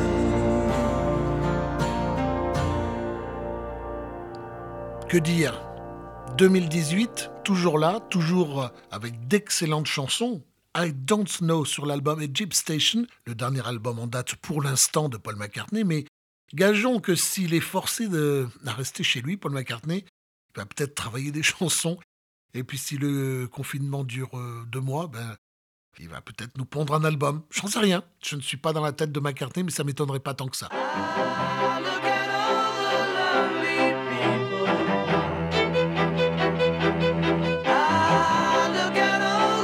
Que dire? deux mille dix-huit, toujours là, toujours avec d'excellentes chansons. I Don't Know sur l'album Egypt Station, le dernier album en date pour l'instant de Paul McCartney, mais gageons que s'il est forcé de, à rester chez lui, Paul McCartney, il va peut-être travailler des chansons, et puis si le confinement dure euh, deux mois, ben, il va peut-être nous pondre un album. J'en sais rien, je ne suis pas dans la tête de McCartney, mais ça m'étonnerait pas tant que ça. Look at all the lonely people. Ah, look at all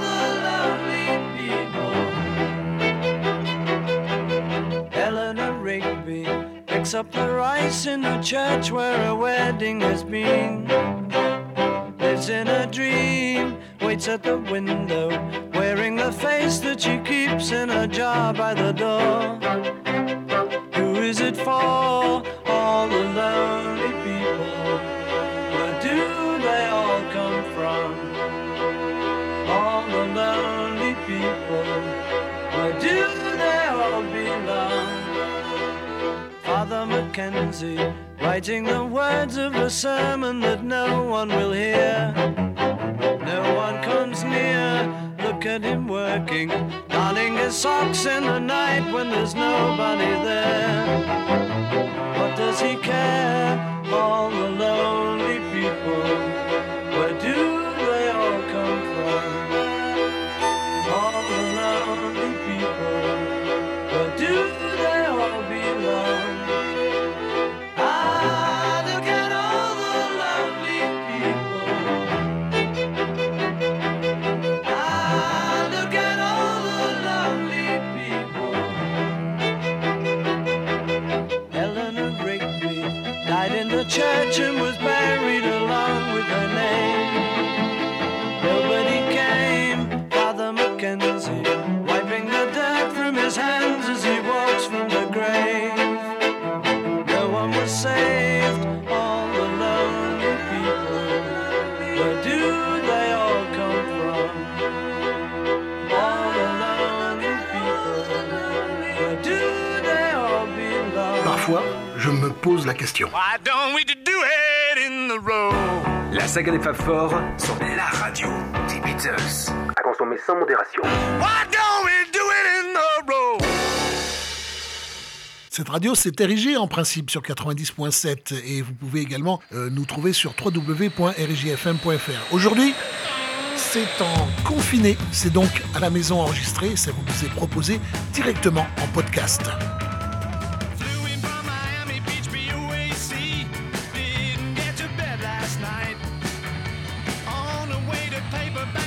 the lonely people. Eleanor Rigby picks up the rice in the church where a wedding has been. Lives in a dream, waits at the window, wearing the face that she keeps in a jar by the door. Who is it for? All the lonely people. Where do they all come from? All the lonely people. Where do they all belong? Father Mackenzie, writing the words of a sermon that no one will hear. No one comes near. Look at him working, darning his socks in the night when there's nobody there. What does he care? All the lonely people. Where do they all come from? All the lonely people. Where do they all belong? Ah, look at all the lonely people. Ah, look at all the lonely people. Eleanor Rigby died in the church and was buried along with her name. Nobody came. Father Mackenzie, wiping the dirt from his hands as he walks from the grave. No one was saved. All the lonely people. Where do they all come from? All the lonely people. Where do they all belong? Parfois, je me pose la question. Why don't we do it in the road? La saga des Fab Four sur la radio des Beatles. À consommer sans modération. Why don't we do it in the road? Cette radio s'est érigée en principe sur quatre-vingt-dix point sept et vous pouvez également euh, nous trouver sur w w w point r j f m point f r. Aujourd'hui, c'est en confiné, c'est donc à la maison enregistré, ça vous est proposé directement en podcast. Flew in from Miami Beach, B O A C. Didn't get to bed last night. On the way to paperback.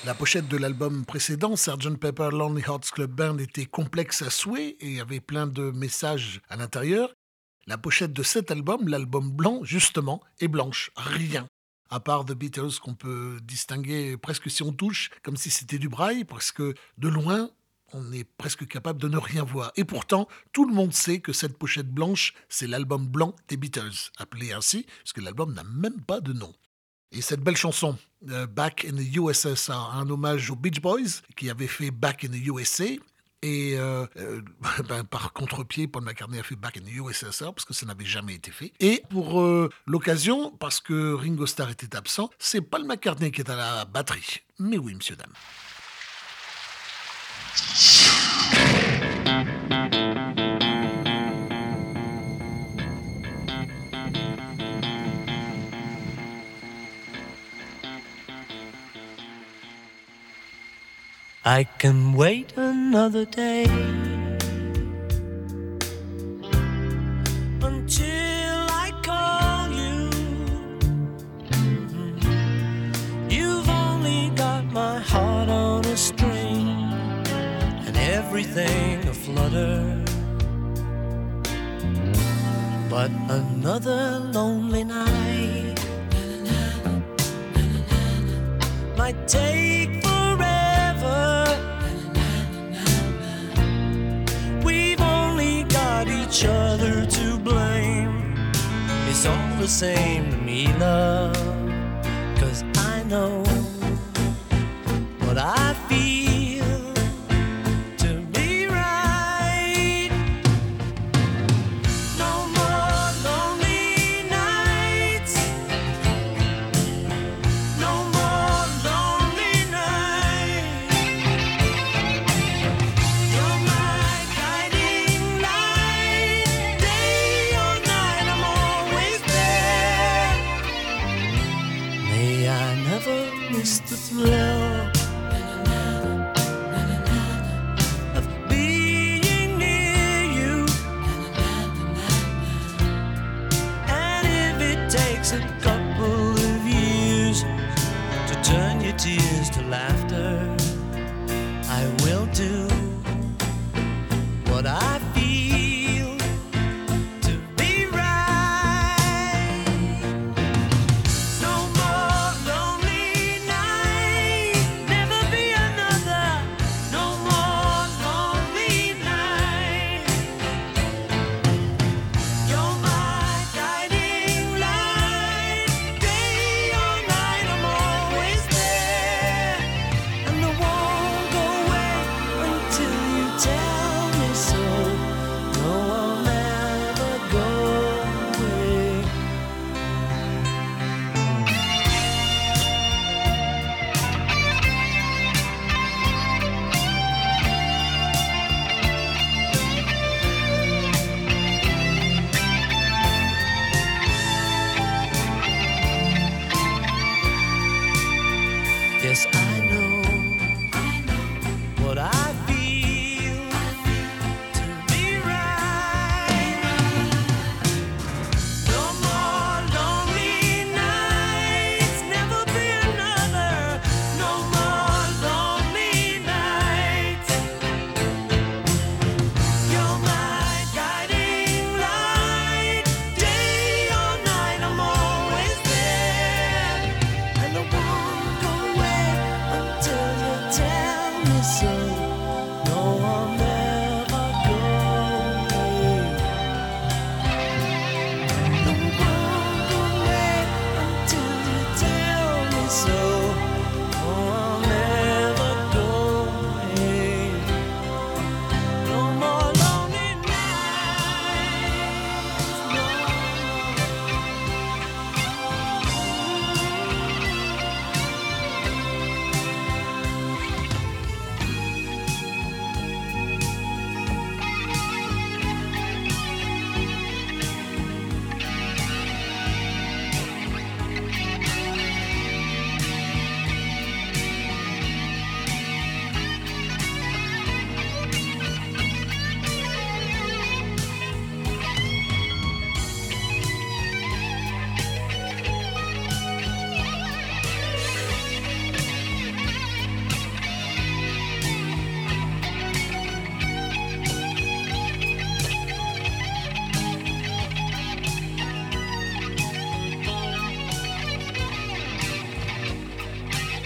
La pochette de l'album précédent, sergeant Pepper Lonely Hearts Club Band, était complexe à souhait et avait plein de messages à l'intérieur. La pochette de cet album, l'album blanc, justement, est blanche. Rien. À part The Beatles qu'on peut distinguer presque si on touche, comme si c'était du braille, parce que de loin, on est presque capable de ne rien voir. Et pourtant, tout le monde sait que cette pochette blanche, c'est l'album blanc des Beatles, appelé ainsi, parce que l'album n'a même pas de nom. Et cette belle chanson, euh, Back in the U S S R, un hommage aux Beach Boys, qui avaient fait Back in the U S A. Et euh, euh, ben, par contre-pied, Paul McCartney a fait Back in the U S S R, parce que ça n'avait jamais été fait. Et pour euh, l'occasion, parce que Ringo Starr était absent, c'est Paul McCartney qui est à la batterie. Mais oui, monsieur, dame. I can wait another day until I call you. Mm-hmm. You've only got my heart on a string and everything aflutter. But another lonely night might take each other to blame. It's all the same to me, love, 'cause I know what I feel to be right. No more lonely nights, no more lonely nights. You're my guiding light. Day or night, I'm always there. May I never miss the thrill of being near you. And if it takes a couple of years to turn your tears to laughter, I will do what I feel to be right. No more lonely night, never be another. No more lonely night. You're my guiding light. Day or night, I'm always there. And I won't go away until you tell me so. No, I'll never go away. Yes, I know, I know what I feel to be right. No more lonely nights, never be another. No more lonely nights. You're my guiding light. Day or night, I'm always there. And I won't go away until you tell me so. No, I'll never go away. No, I won't go away until you tell me so. No, I'll never go away. No more lonely nights.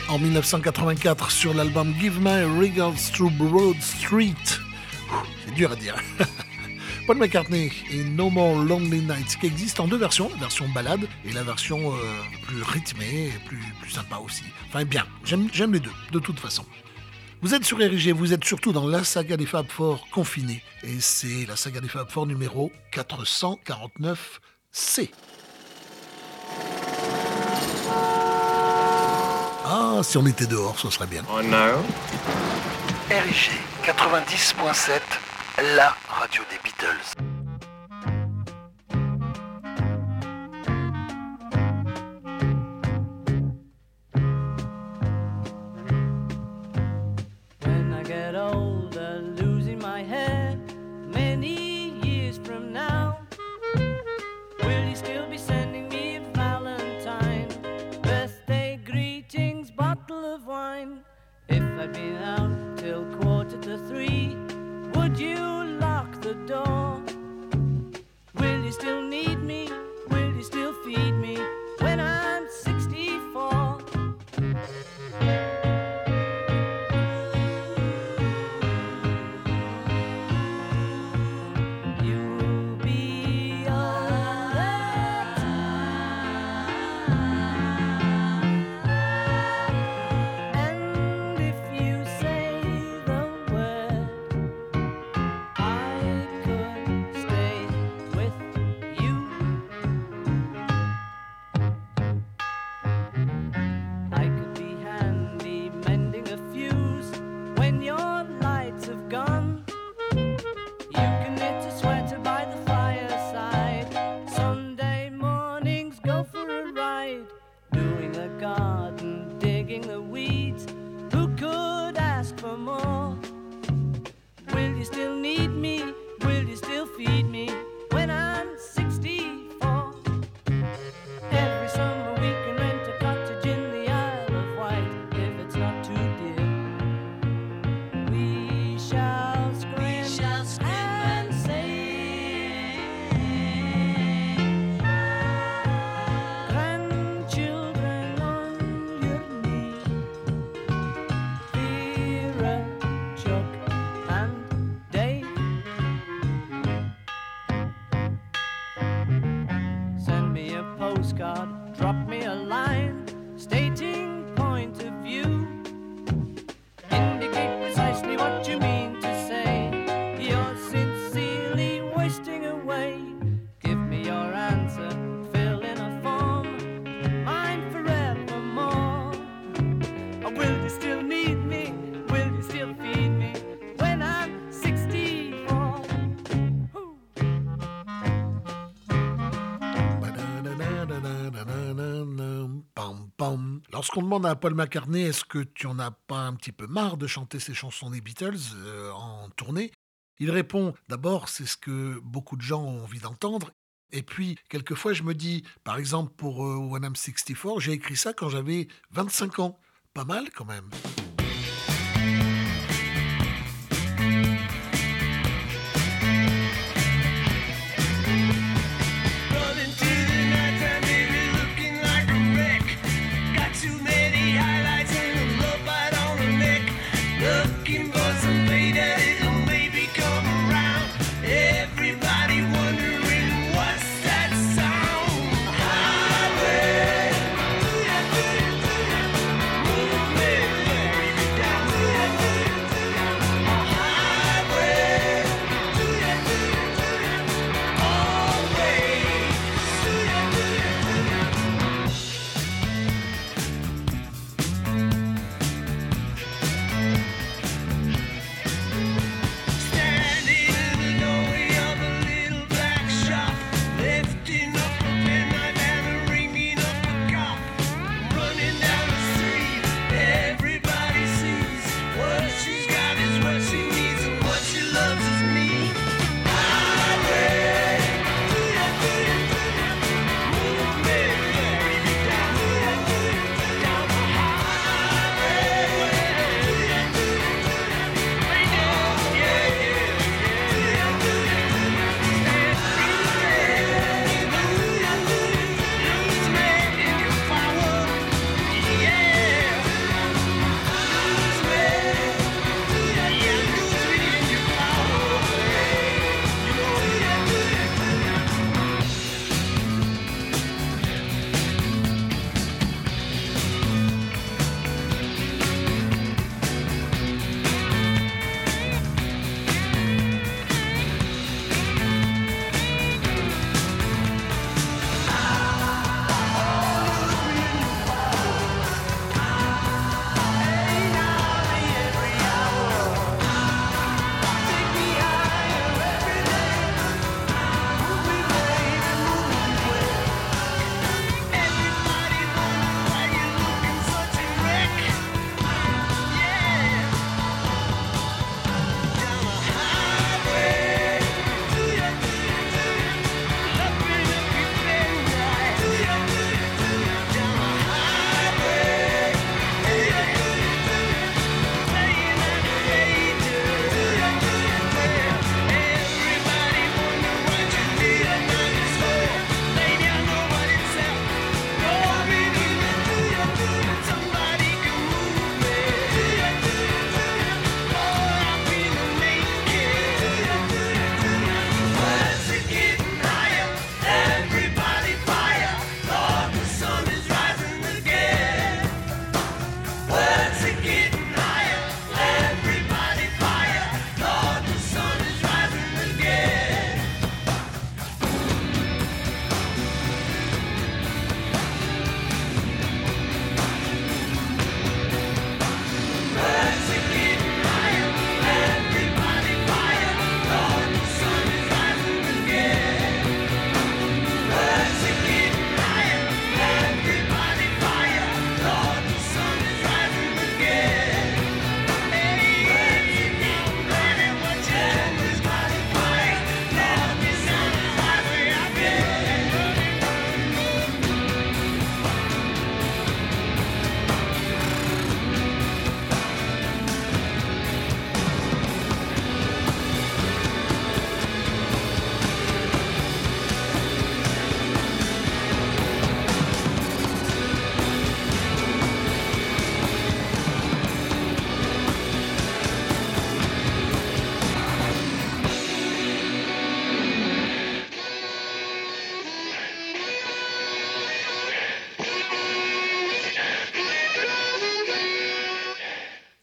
en dix-neuf cent quatre-vingt-quatre sur l'album Give My Regards Through Broad Street. Ouh, c'est dur à dire. Paul McCartney et No More Lonely Nights qui existent en deux versions, la version ballade et la version euh, plus rythmée, plus, plus sympa aussi. Enfin bien, j'aime, j'aime les deux, de toute façon. Vous êtes sur R I G, vous êtes surtout dans la saga des Fab Four confinés. Et c'est la saga des Fab Four numéro quatre cent quarante-neuf C. Ah, si on était dehors, ce serait bien. Oh no. R I G quatre-vingt-dix point sept, la radio des Beatles. When I get older, losing my head, many years from now, will you still be sending me a Valentine, birthday greetings, bottle of wine? If I'd been out till quarter to three, would you lock the door? Will you still need me? Will you still feed me when I'm sixty-four? You'll be all that time. And if you say the word, I could stay with you. I could be handy mending a fuse when your lights have gone. You can knit a sweater by the fireside. Sunday mornings go for a ride, doing the garden, digging the weeds. Who could ask for more? Will you still need me? Will you still feed me when I'm sixty-four? Every summer we can rent a cottage in the Isle of Wight if it's not too dear. We shall scream, and sing. Grandchildren on your knee, Vera, Chuck, and Dave. Send me a postcard, drop me a line, stating point of view. Indicate precisely what you mean to say. You're sincerely wasting away. Give me your answer, fill in a form, mine forevermore. Or will you still need me? Will you still feed me when I'm sixty-four? Woo. Pam, pam. Lorsqu'on demande à Paul McCartney est-ce que tu en as pas un petit peu marre de chanter ces chansons des Beatles euh, en tournée, il répond d'abord c'est ce que beaucoup de gens ont envie d'entendre. Et puis, quelquefois, je me dis, par exemple, pour euh, When I'm sixty-four, j'ai écrit ça quand j'avais vingt-cinq ans. Pas mal quand même. Running through the night time, baby, looking like a wreck. Got too many highlights and a love bite on the neck. Looking for some lady that'll maybe come around. Everybody wondering what's that sound. Highway, do ya, do ya, do ya, move me,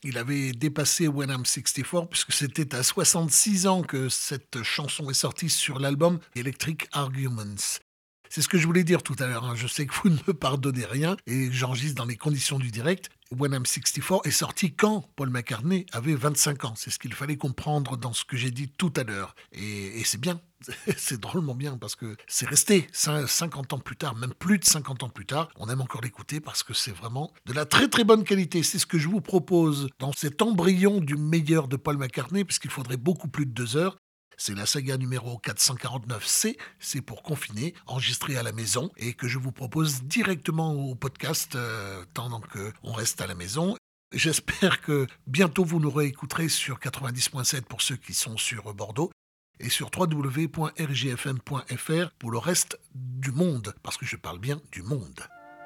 Il avait dépassé When I'm sixty-four puisque c'était à soixante-six ans que cette chanson est sortie sur l'album Electric Arguments. C'est ce que je voulais dire tout à l'heure, hein. Je sais que vous ne me pardonnez rien et j'enregistre dans les conditions du direct. When I'm sixty-four est sorti quand Paul McCartney avait vingt-cinq ans. C'est ce qu'il fallait comprendre dans ce que j'ai dit tout à l'heure. Et, et c'est bien, c'est drôlement bien parce que c'est resté cinquante ans plus tard, même plus de cinquante ans plus tard. On aime encore l'écouter parce que c'est vraiment de la très très bonne qualité. C'est ce que je vous propose dans cet embryon du meilleur de Paul McCartney puisqu'il faudrait beaucoup plus de deux heures. C'est la saga numéro quatre cent quarante-neuf C, c'est pour confiner, enregistré à la maison et que je vous propose directement au podcast euh, pendant qu'on reste à la maison. J'espère que bientôt vous nous réécouterez sur quatre-vingt-dix point sept pour ceux qui sont sur Bordeaux et sur w w w point r j f m point f r pour le reste du monde, parce que je parle bien du monde.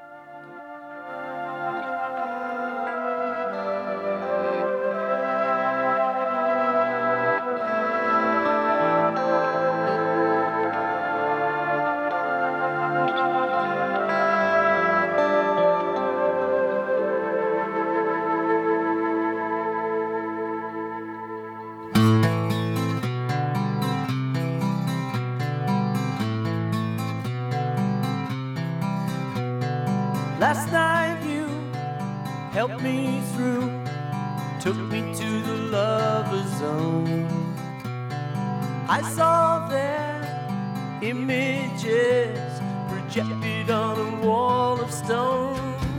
Last night you helped me through, took me to the lover zone. I saw their images projected on a wall of stone.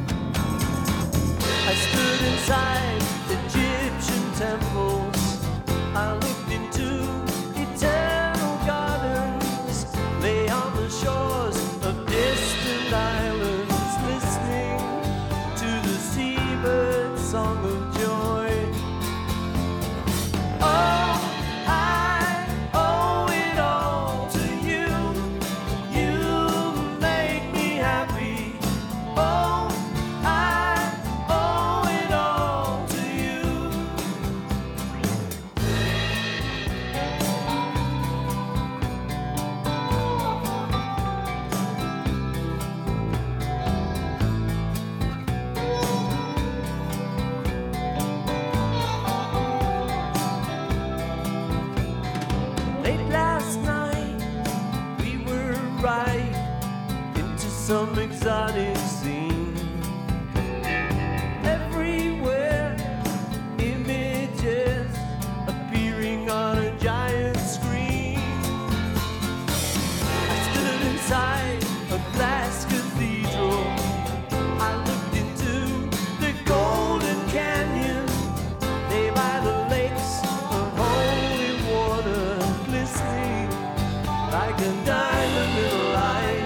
I stood inside Egyptian temples, I looked into eternal gardens, lay on the shores of distant islands, song of joy. Oh, I owe it all to you. You make me happy. Oh, I owe it all to you. Some exotic scene. Everywhere images appearing on a giant screen. I stood inside a glass cathedral, I looked into the golden canyon, lay by the lakes of holy water, glistening like a diamond in the light.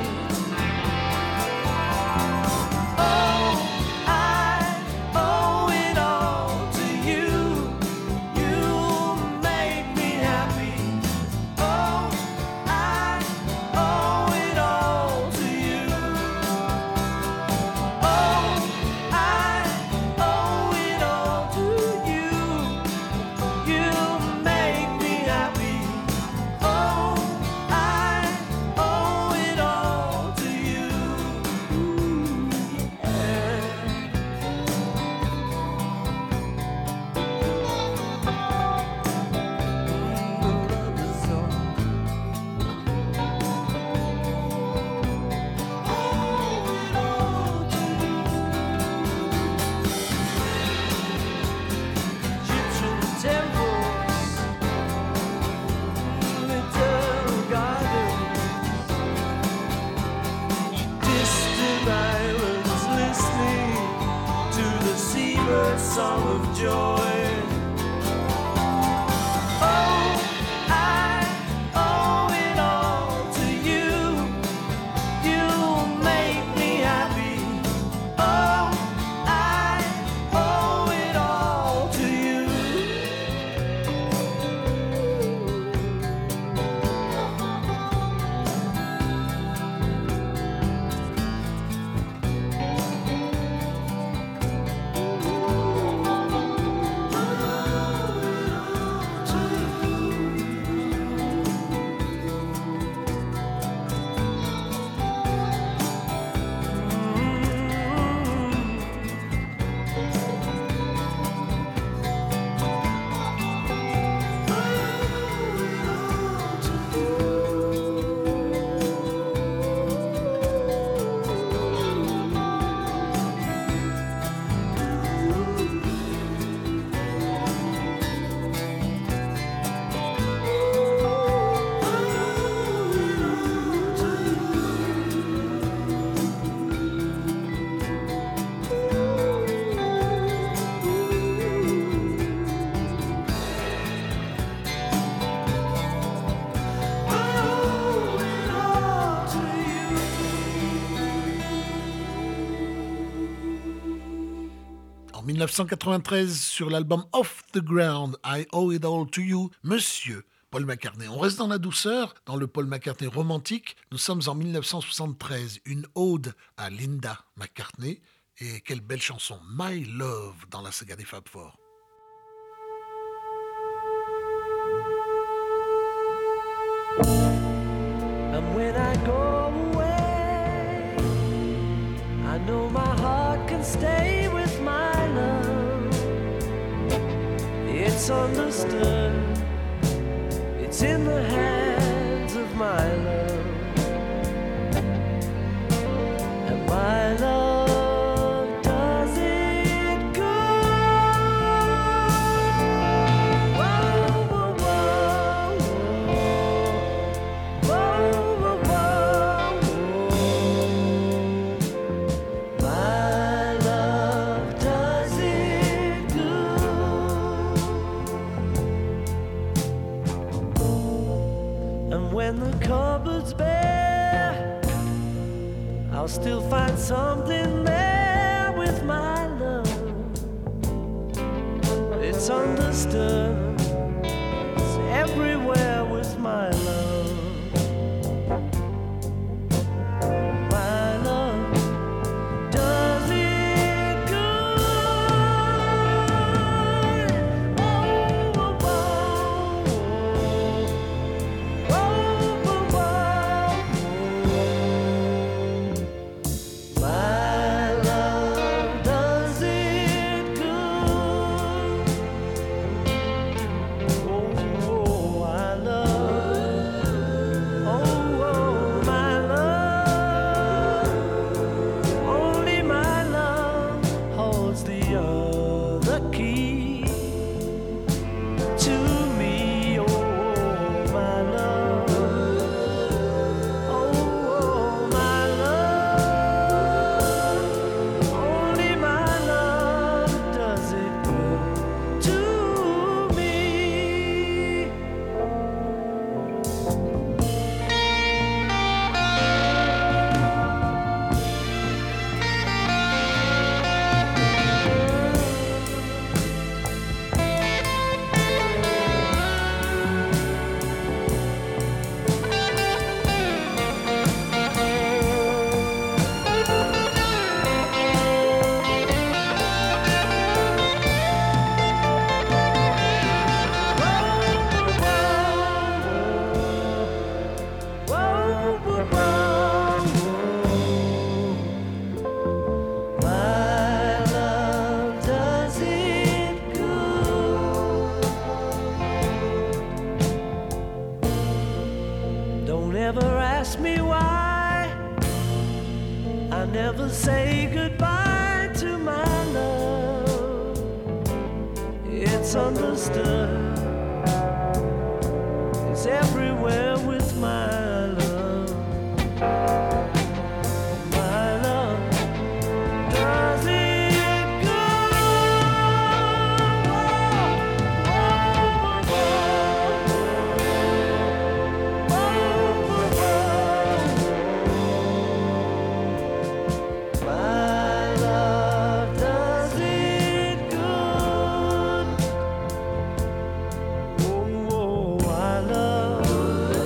Song of joy. Oh, I owe it all to you. You make me happy. Oh, I owe it all to you. mille neuf cent quatre-vingt-treize, sur l'album Off the Ground, I Owe It All to You, Monsieur Paul McCartney. On reste dans la douceur, dans le Paul McCartney romantique. Nous sommes en mille neuf cent soixante-treize, une ode à Linda McCartney. Et quelle belle chanson, My Love, dans la saga des Fab Four. And when I go away, I know my heart can stay with my love. It's understood, it's in the hands of my love. And my love does it good. Whoa, whoa, whoa, whoa, whoa, whoa, whoa. My love does it good. And when the cupboard's bare, I'll still find something there with my love. It's understood, it's everywhere with my love. My love does it good. Oh, oh, oh, oh, oh, oh, oh. My love does it good. Oh, oh, I love. Oh, oh, my love. Only my love holds the other key to me. Oh, my love. Oh, my love. Only my love does it good to me. Whoa, whoa, whoa. My love does it good. Don't ever ask me why I never say goodbye to my love. It's understood, it's everywhere with my love. My love does it good. Whoa, whoa, whoa, whoa, whoa. My love does it good. Oh, I love.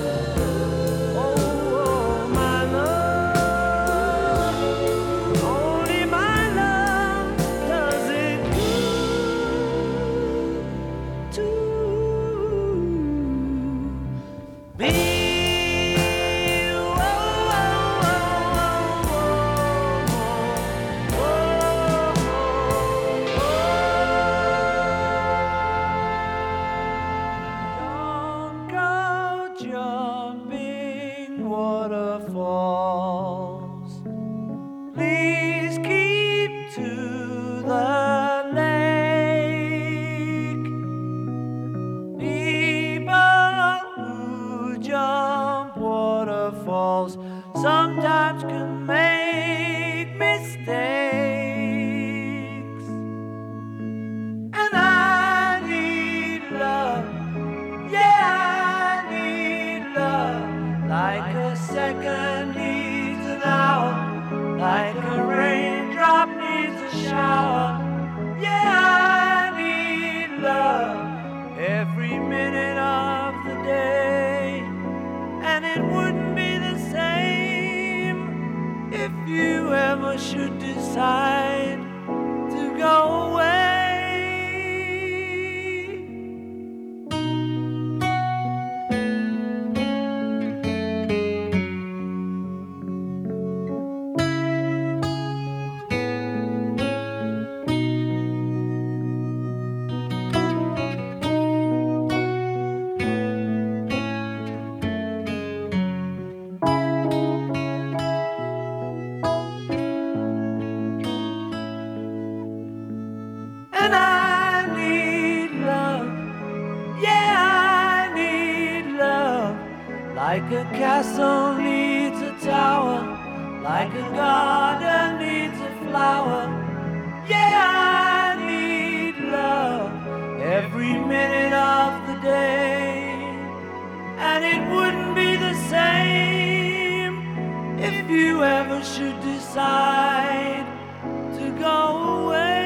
And I need love, yeah, I need love. Like a castle needs a tower, like a garden needs a flower. Yeah, I need love every minute of the day. And it wouldn't be the same if you ever should decide to go away.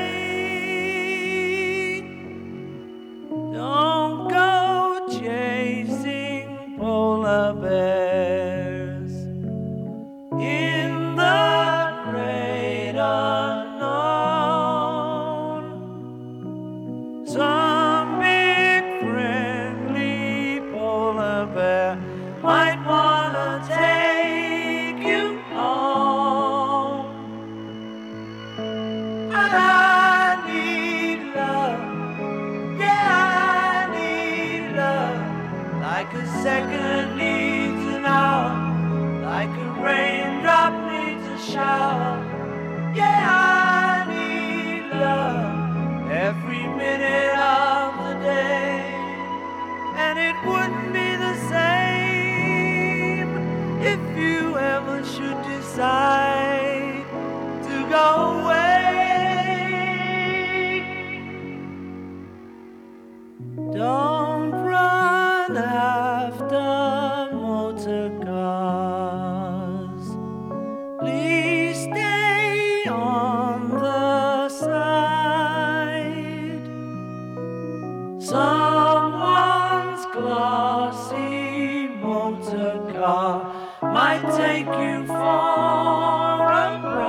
Don't go chasing polar bears in the great unknown. Some big friendly polar bear might wanna take you home. And I need love, yeah, I need love. Like a second needs an hour, like a raindrop needs a shower. Yeah, I need love every minute of the day. And it wouldn't be the same if you ever should decide to go away. Don't run after motor cars. Please stay on the side. Someone's glossy motor car might take you for a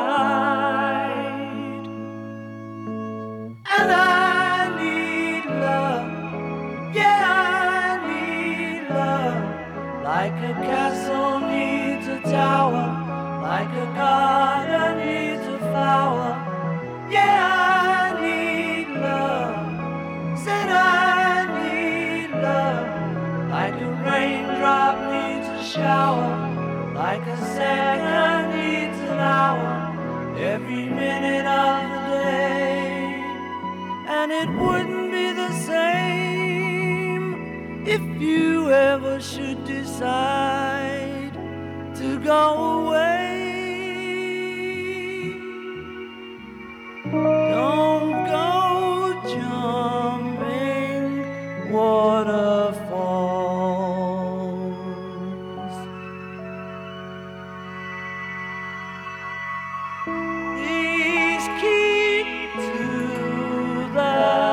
ride. And I need love, yeah, I need love. Like a castle needs a tower, like a garden needs a flower. Yeah, I need love, said I need love. Like a raindrop needs a shower, like a second needs an hour, every minute of the day. And it wouldn't be the same if you ever should decide to go away. Don't go jumping waterfalls. Please keep to the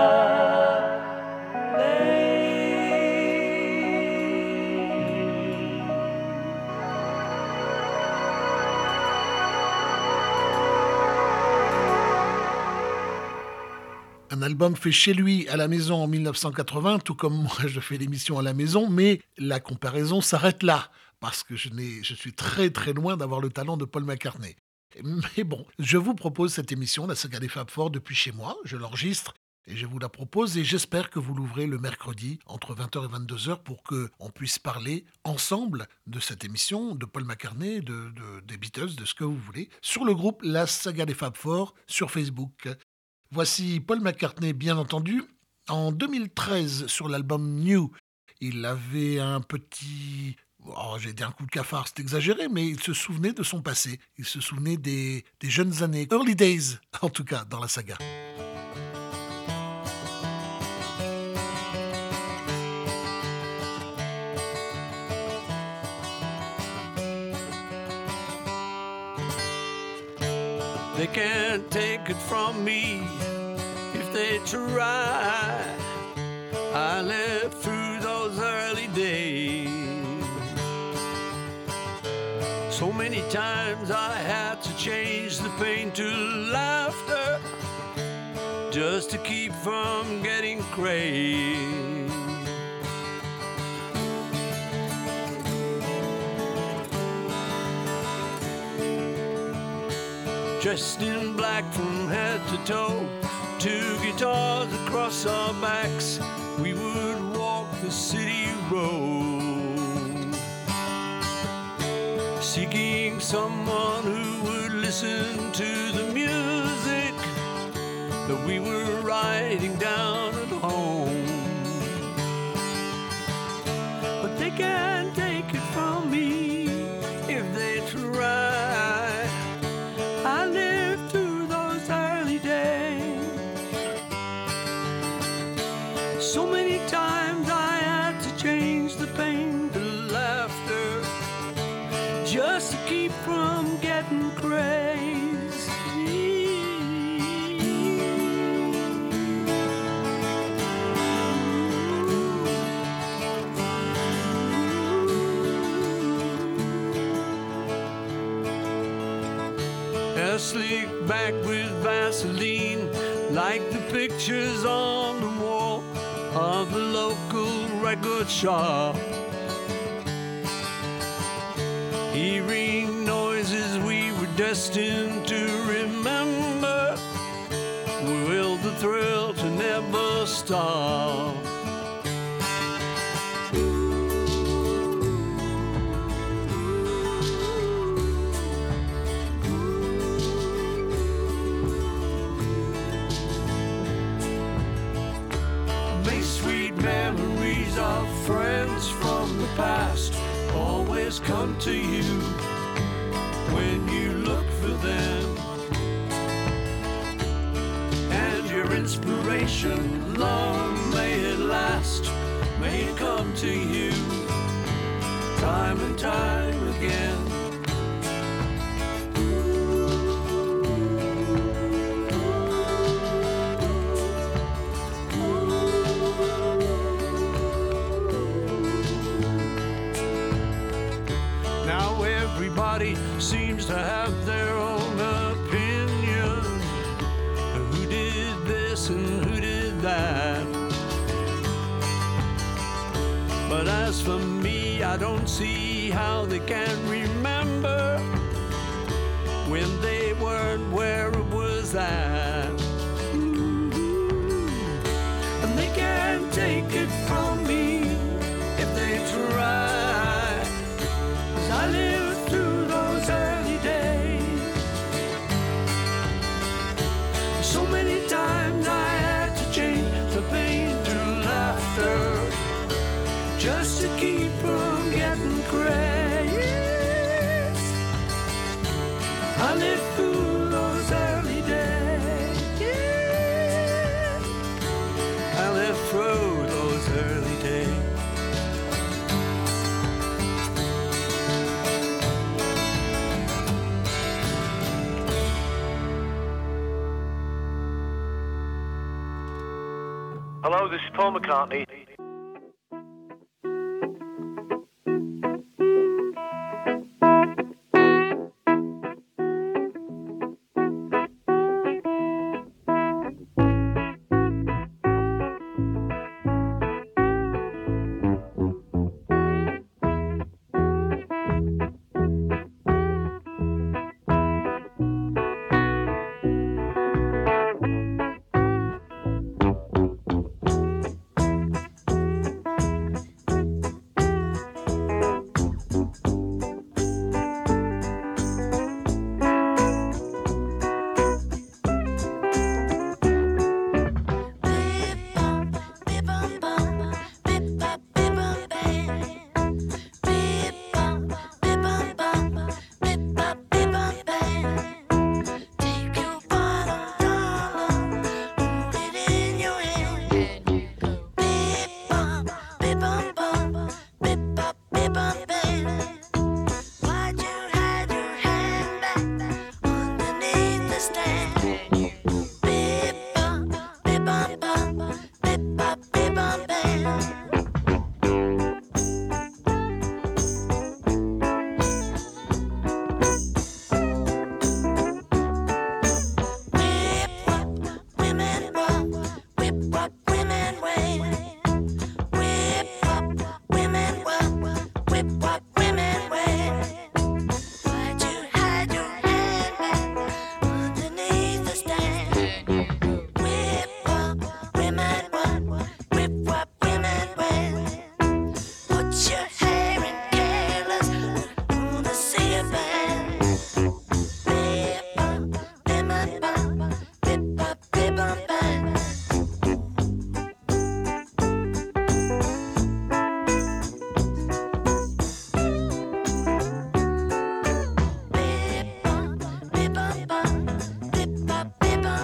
Un album fait chez lui à la maison en mille neuf cent quatre-vingts, tout comme moi je fais l'émission à la maison, mais la comparaison s'arrête là, parce que je, n'ai, je suis très très loin d'avoir le talent de Paul McCartney. Mais bon, je vous propose cette émission, la saga des Fab Four, depuis chez moi, je l'enregistre et je vous la propose et j'espère que vous l'ouvrez le mercredi entre vingt heures et vingt-deux heures pour qu'on puisse parler ensemble de cette émission, de Paul McCartney, de, de, des Beatles, de ce que vous voulez, sur le groupe La Saga des Fab Four sur Facebook. Voici Paul McCartney, bien entendu. En deux mille treize, sur l'album New, il avait un petit... Oh, j'ai dit un coup de cafard, c'est exagéré, mais il se souvenait de son passé. Il se souvenait des, des jeunes années, early days, en tout cas, dans la saga. They can't take it from me if they try. I lived through those early days. So many times I had to change the pain to laughter just to keep from getting crazed. Dressed in black from head to toe, two guitars across our backs, we would walk the city road, seeking someone who would listen to the music that we were writing down at home. But they can't take it from me if they try. I lived through those early days. So many times I had to change the pain to laughter just to keep from getting crazy. A slick back with Vaseline, like the pictures on the wall of the local record shop. Hearing noises we were destined to remember, we willed the thrill to never stop. Make sweet memories of friends from the past always come to you when you look for them. And your inspiration, long may it last, may it come to you time and time again. Now everybody seems to have their own opinion. Who did this and who did that? But as for me, I don't see how they can remember when they weren't where it was at. And they can't take it from me if they try. I lived through those early days. So many times I had to change the pain to laughter just to keep from getting crazy. I lived through those early days. I lived through those early days. Hello, this is Paul McCartney.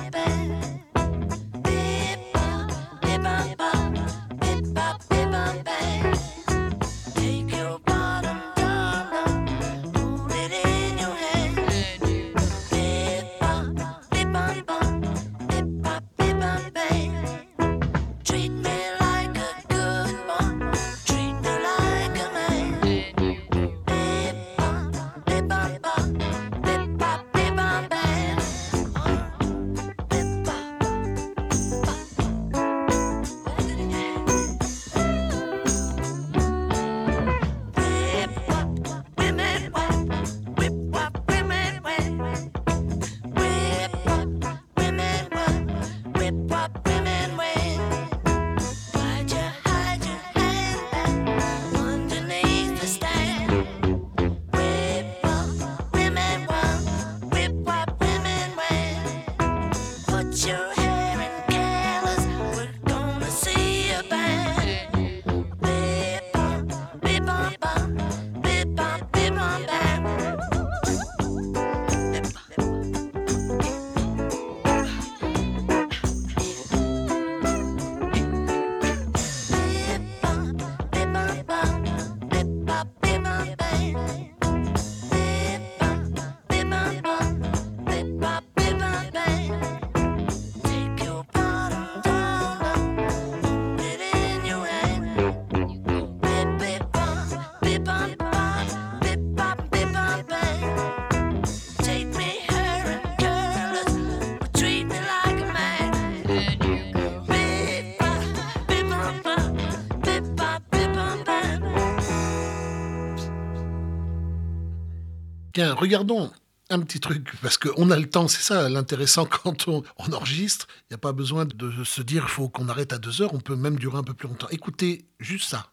Tiens, regardons un petit truc, parce qu'on a le temps, c'est ça l'intéressant quand on, on enregistre. Il n'y a pas besoin de se dire il faut qu'on arrête à deux heures, on peut même durer un peu plus longtemps. Écoutez juste ça.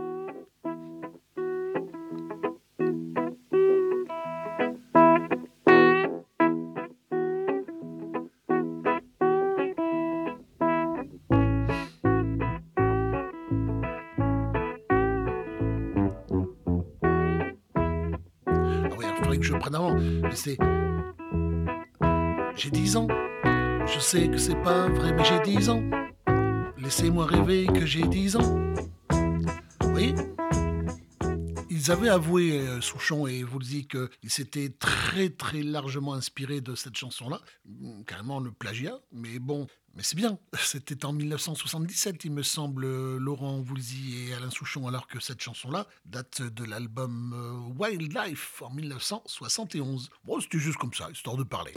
Que je prenne avant. Mais c'est... J'ai dix ans. Je sais que c'est pas vrai, mais j'ai dix ans. Laissez-moi rêver que j'ai dix ans. Vous voyez ? Ils avaient avoué, euh, Souchon et Woolsey, qu'ils s'étaient très très largement inspirés de cette chanson-là. Carrément le plagiat, mais bon... Mais c'est bien, c'était en dix-neuf cent soixante-dix-sept, il me semble, Laurent Woolsey et Alain Souchon, alors que cette chanson-là date de l'album euh, Wildlife en dix-neuf cent soixante et onze. Bon, c'était juste comme ça, histoire de parler.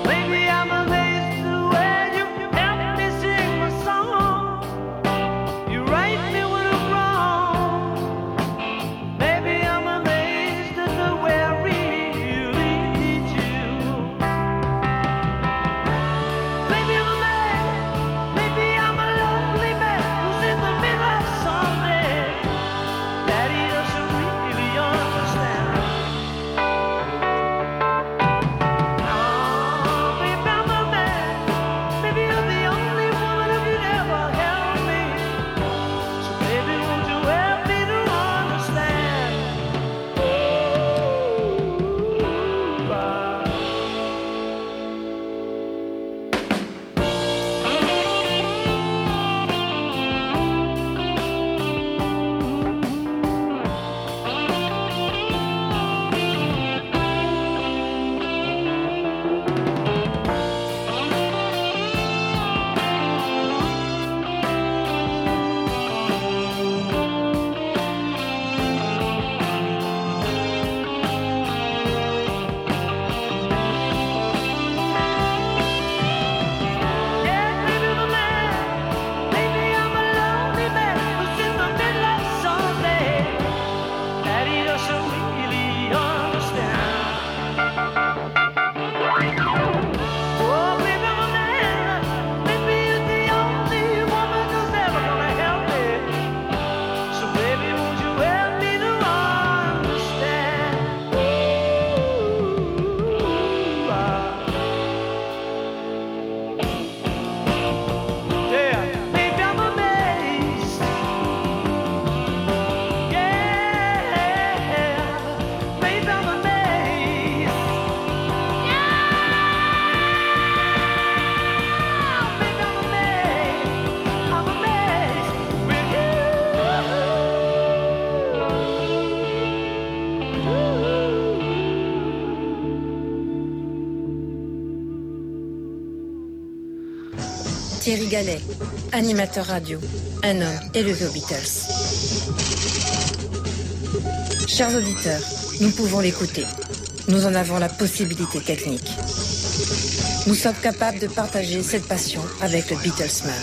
Maybe I'm amazed the way you help me sing my song. You right me when I'm wrong. Maybe I'm amazed at the way I really need you. Maybe I'm a man, maybe I'm a lonely man who's in the middle of something that he doesn't really understand. Oh, maybe I'm a man, maybe you're the only woman who could ever help me. So baby, won't you help me to understand? Oh, ah. Yeah, maybe I'm a man, maybe I'm a lonely man who's in the middle of something that he doesn't really understand. Oh, maybe I'm a man, maybe you're the only woman who's ever gonna help me. So baby, won't you help me to understand? Ooh, ah. Yeah, maybe I'm amazed. Yeah, maybe I'm amazed. Yeah, maybe I'm amazed. I'm amazed with Thierry Gallet, animateur radio, un homme élevé aux Beatles. Chers auditeurs, nous pouvons l'écouter. Nous en avons la possibilité technique. Nous sommes capables de partager cette passion avec le Beatlesman.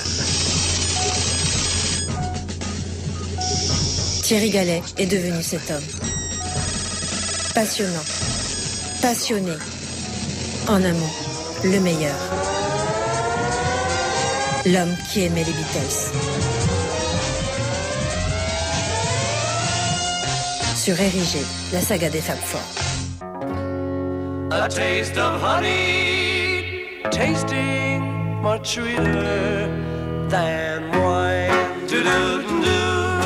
Thierry Gallet est devenu cet homme. Passionnant, passionné, en un mot, le meilleur. L'homme qui aimait les Beatles. Sur R I G, la saga des Fab Four. A taste of honey, tasting much sweeter than wine. Do-do-do-do,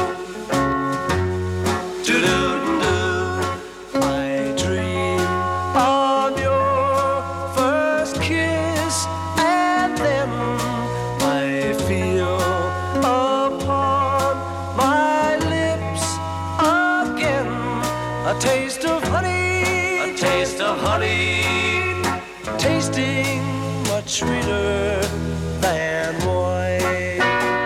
do-do-do-do. I dream on your first kiss, and then I feel upon my lips again a taste of honey, a taste of honey, tasting much sweeter than wine.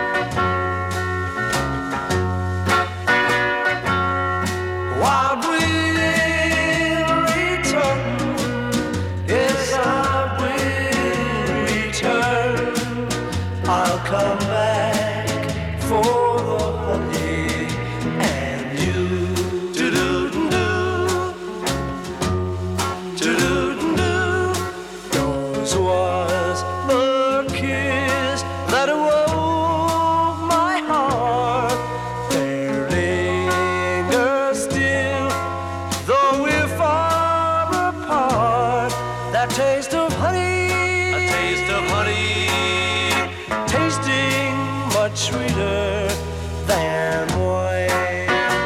Wild will return, yes I will return. I'll come back for the honey and you. Do-do-do-do, do-do-do-do. Yours was the kiss that awoke my heart. There lingers still, though we're far apart, that taste of honey, a taste of honey, tasting much sweeter than wine.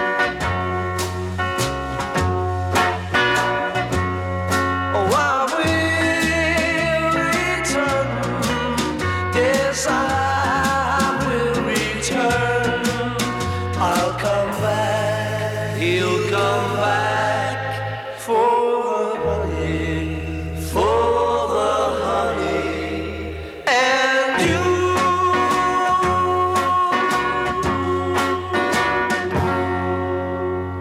Oh, I will return, yes I will return. I'll come back, he'll come back for the honey, for the honey and you.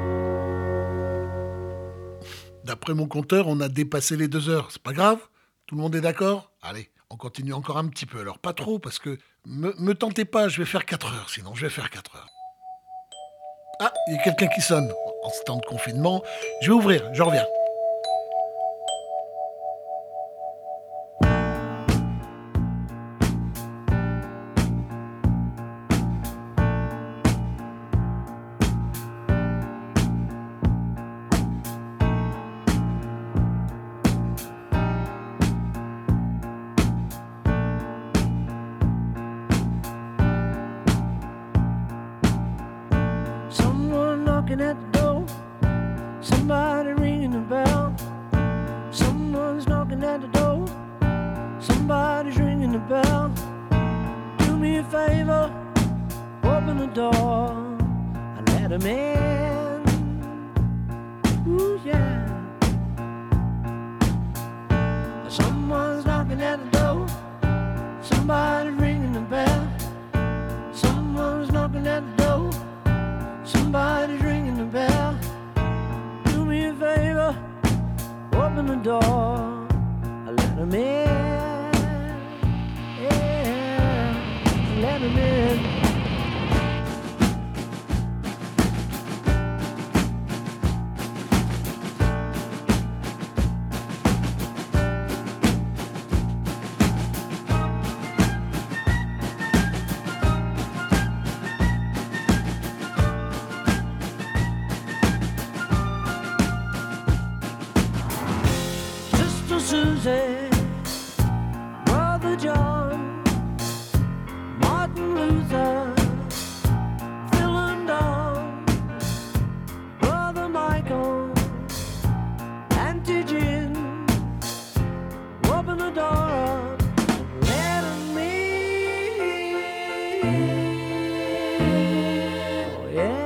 D'après mon compteur, on a dépassé les deux heures. C'est pas grave. Tout le monde est d'accord? Allez, on continue encore un petit peu. Alors pas trop, parce que me, me tentez pas, je vais faire quatre heures, sinon je vais faire quatre heures. Ah, il y a quelqu'un qui sonne. En ce temps de confinement, je vais ouvrir, je reviens. Someone knocking at the door, somebody ringing the bell. Someone's knocking at the door, somebody's ringing the bell. Do me a favor, open the door and let him in. Ooh, yeah. Someone's knocking at the door, somebody's ringing the bell. Someone's knocking at the door, somebody's ringing the bell. Do me a favor, open the door, let him in. Yeah, let him in. Susie, Brother John, Martin Luther, Phil and Don, Brother Michael, Auntie Jim, open the door up, let 'em in. Oh yeah.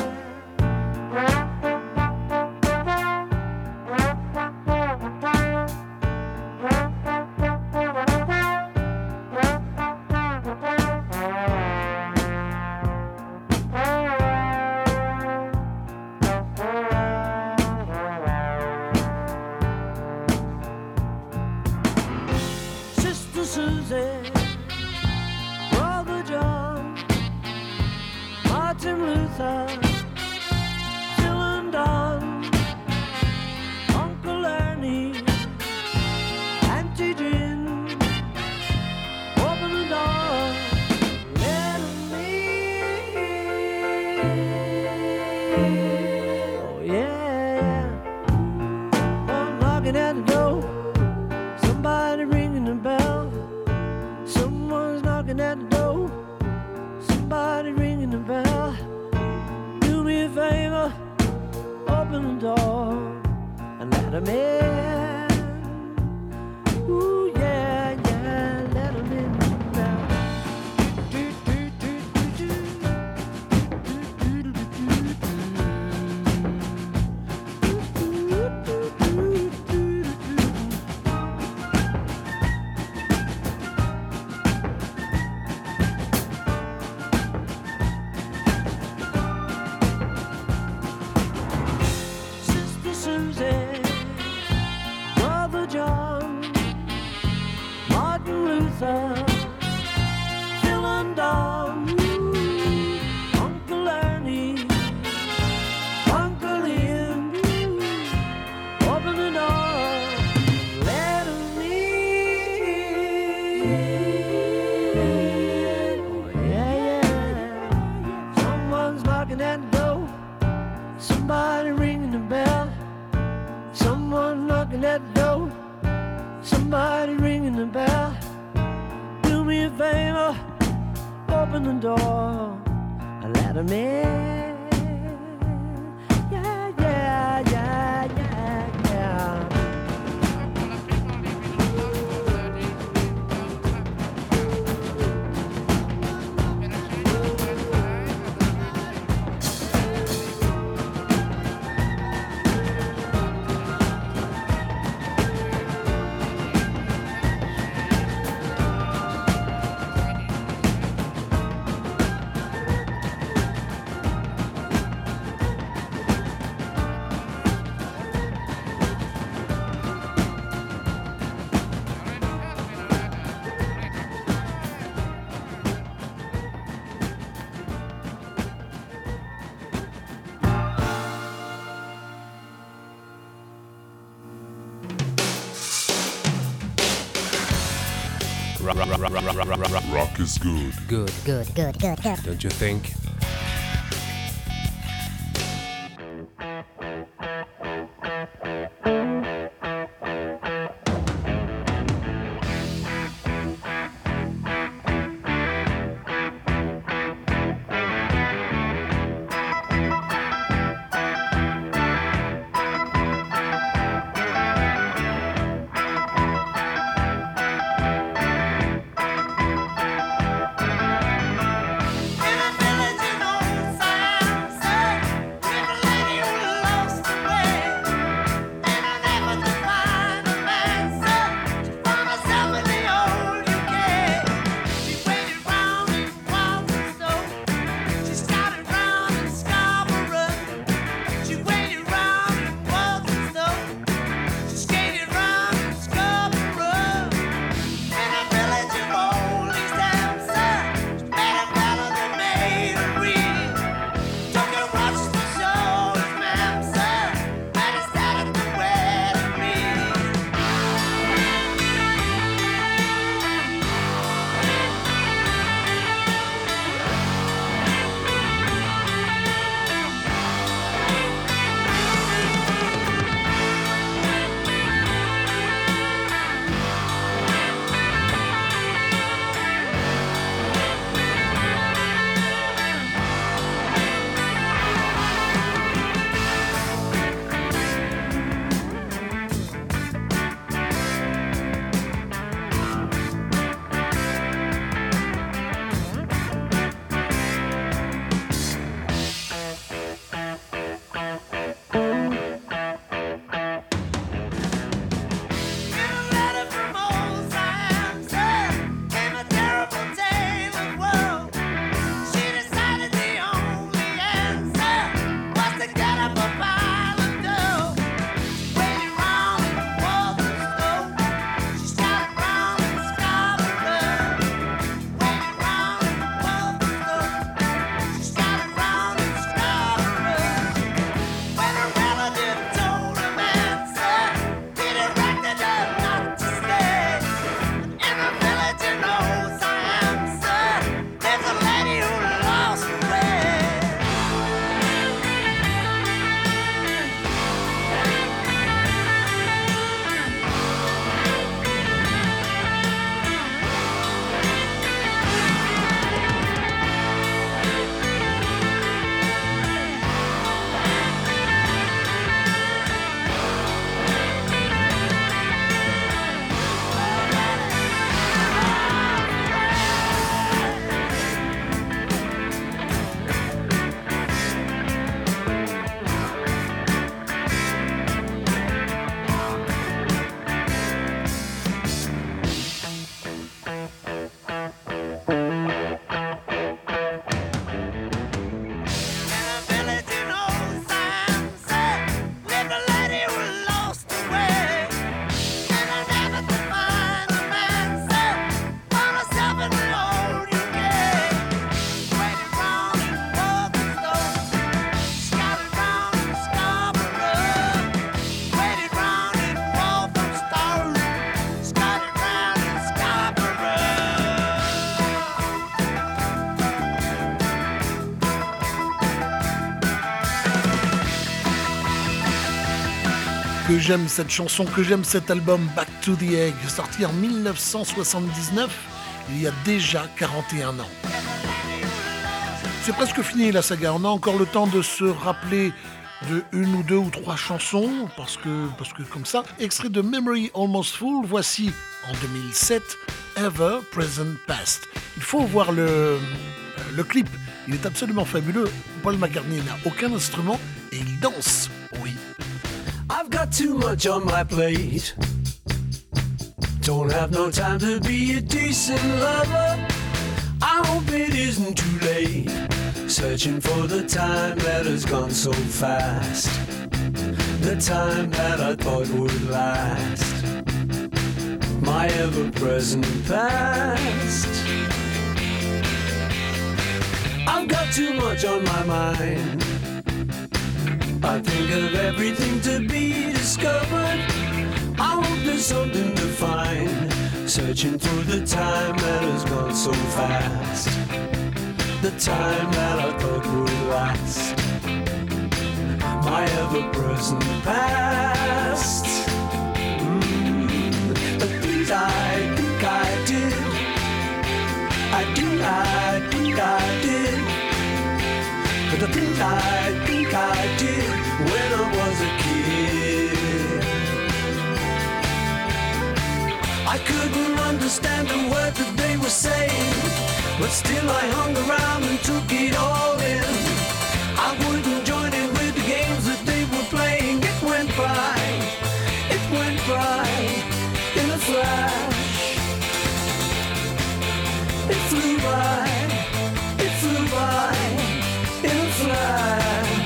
Susie, Brother John, Martin Luther, Phil and Don, Uncle Ernie, Auntie Jim, open the door, let 'em in. Oh yeah, I'm knocking at the door, somebody ringing the bell. Someone's knocking at the door, somebody ringing the bell. Do me a favor, open the door and let 'em in. Ooh yeah, yeah, let 'em in now. Do, do, do, do, do. Do, do, do, do, do. Do, do, do, do, do. Susie, Brother John, Martin Luther, Phil and Don, Uncle Ernie, Uncle Ian, open the door, let 'em in. Oh yeah, yeah. Someone's knocking at the door, somebody ringing the bell. Someone knocking at the door, somebody ringing the bell. Do me a favor, open the door and let 'em in. Yeah, yeah, yeah, yeah, yeah. Rock is good. Good. Good, good, good, good. Don't you think? Que j'aime cette chanson, que j'aime cet album Back to the Egg, sorti en dix-neuf cent soixante-dix-neuf, il y a déjà quarante et un ans. C'est presque fini la saga, on a encore le temps de se rappeler de une ou deux ou trois chansons, parce que, parce que comme ça, extrait de Memory Almost Full, voici en deux mille sept, Ever Present Past. Il faut voir le, le clip, il est absolument fabuleux. Paul McCartney n'a aucun instrument et il danse, oui. I've got too much on my plate. Don't have no time to be a decent lover. I hope it isn't too late. Searching for the time that has gone so fast. The time that I thought would last. My ever-present past. I've got too much on my mind. I think of everything to be discovered. I hope there's something to find. So searching through the time that has gone so fast, the time that I thought would last, my ever-present past. Mm, the things I think I did, I do, I think I did, but the things I think I did when I was a kid. I couldn't understand the words that they were saying, but still I hung around and took it all in. I wouldn't join in with the games that they were playing. It went by, it went by in a flash. It flew by, it flew by in a flash.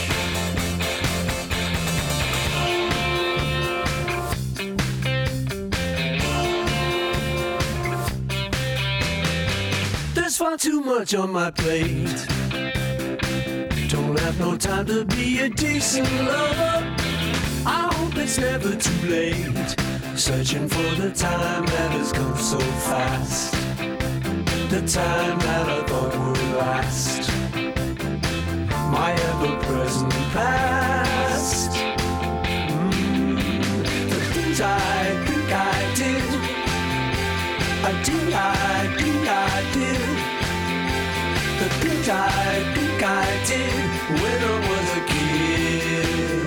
There's far too much on my plate. Don't have no time to be a decent lover. I hope it's never too late. Searching for the time that has come so fast, the time that I thought would last, my ever-present past. Mm, the things I think I did, I did, I think I did, the things I think I did when I was a kid.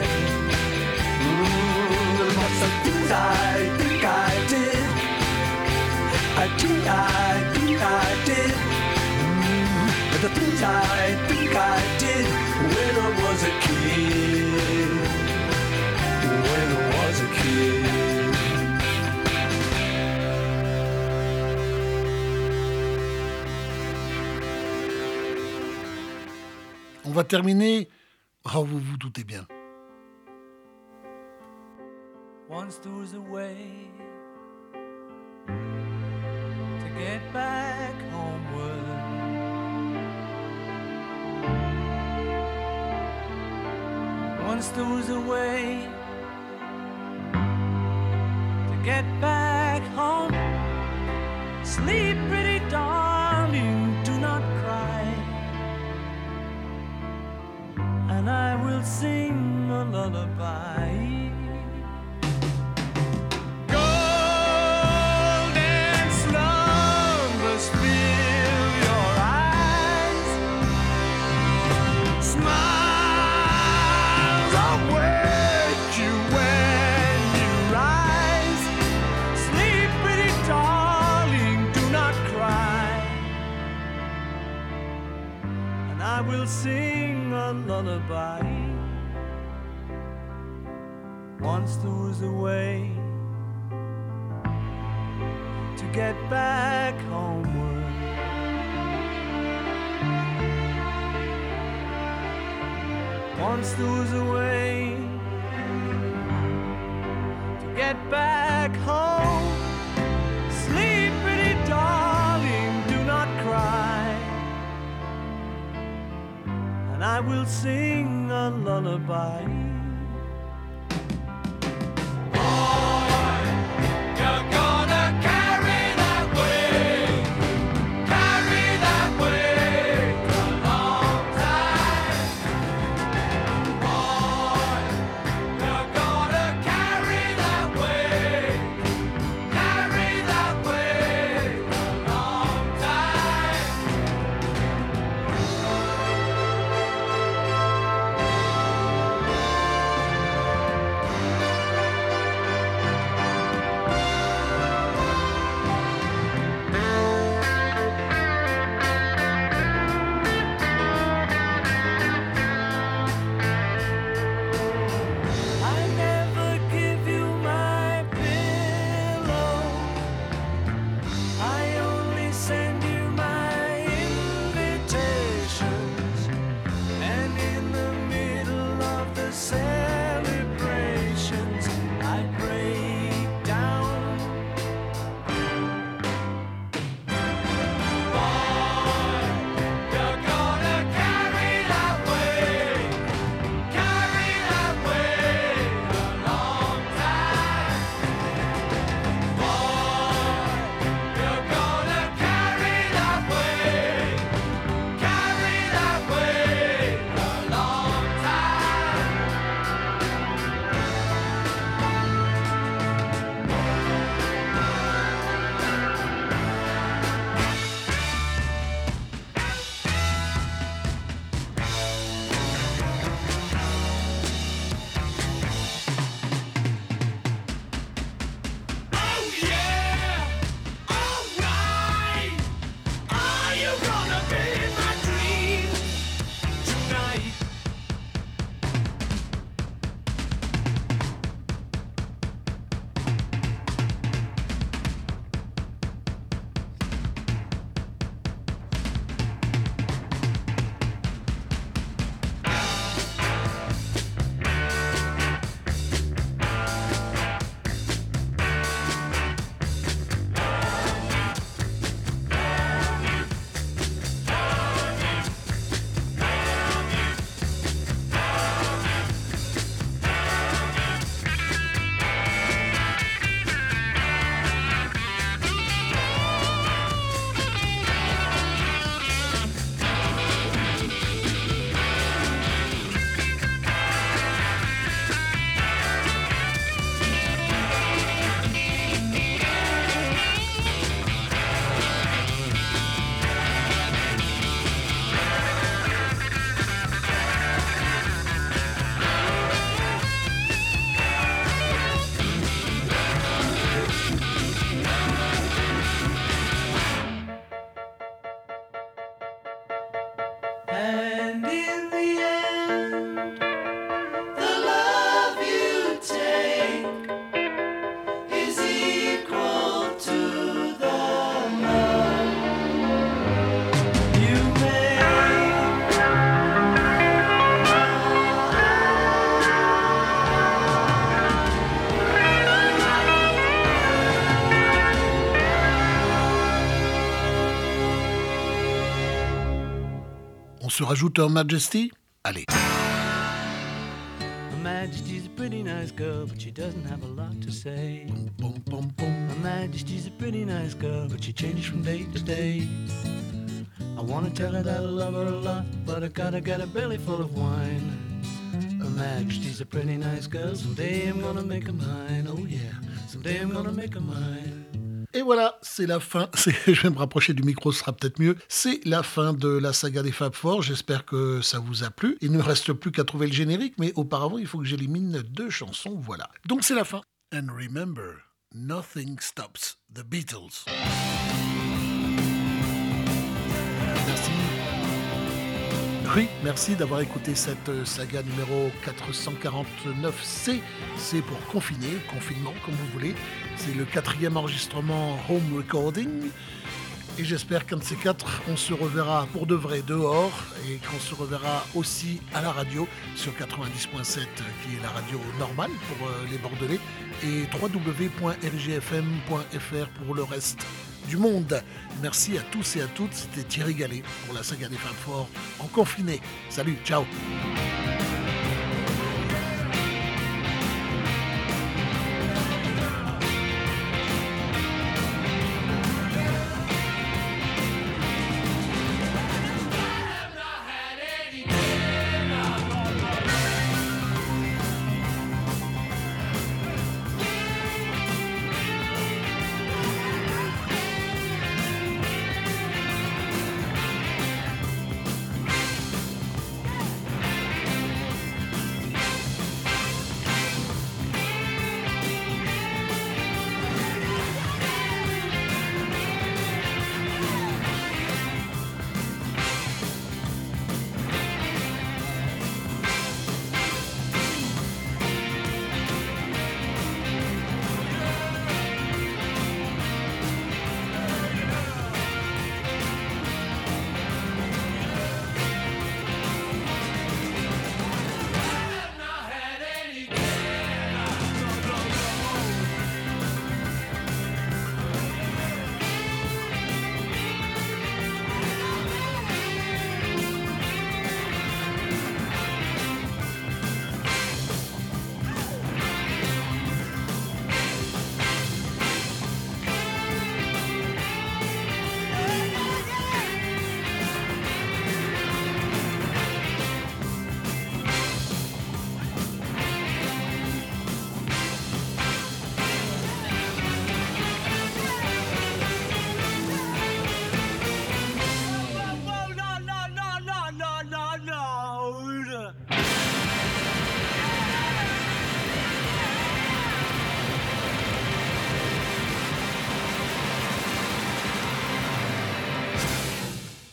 Mm, what's the things I think I did, I did, I think I did, mm, the things I think I did when I was a kid, when I was a kid. On va terminer. Oh, vous vous doutez bien. Once there was a way to get back homeward. Once there was a way to get back home. Sleep, pretty darling, do not cry, and I will sing a lullaby. Golden slumbers fill your eyes, smiles await you when you rise. Sleep, pretty darling, do not cry, and I will sing a lullaby. Once there was a way to get back homeward. Once there was a way to get back home. Sleep, pretty darling, do not cry, and I will sing a lullaby. se rajoute un Majesty? Allez. Her Majesty's a pretty nice girl, but she doesn't have a lot to say. Pom, pom, pom. Her Majesty's a pretty nice girl, but she changes from day to day. I wanna tell her that I love her a lot, but I gotta get a belly full of wine. Her Majesty's a pretty nice girl, someday I'm gonna make her mine. Oh yeah, someday I'm gonna make her mine. Et voilà, c'est la fin. C'est, je vais me rapprocher du micro, ce sera peut-être mieux. C'est la fin de la saga des Fab Four. J'espère que ça vous a plu. Il ne me reste plus qu'à trouver le générique, mais auparavant, il faut que j'élimine deux chansons. Voilà. Donc c'est la fin. And remember, nothing stops the Beatles. Merci. Oui, merci d'avoir écouté cette saga numéro quatre cent quarante-neuf C. C'est pour confiner, confinement, comme vous voulez. C'est le quatrième enregistrement home recording. Et j'espère qu'un de ces quatre, on se reverra pour de vrai dehors et qu'on se reverra aussi à la radio sur quatre-vingt-dix point sept, qui est la radio normale pour euh, les Bordelais, et w w w point r j f m point f r pour le reste du monde. Merci à tous et à toutes. C'était Thierry Gallet pour la saga des Fab Four en confiné. Salut, ciao.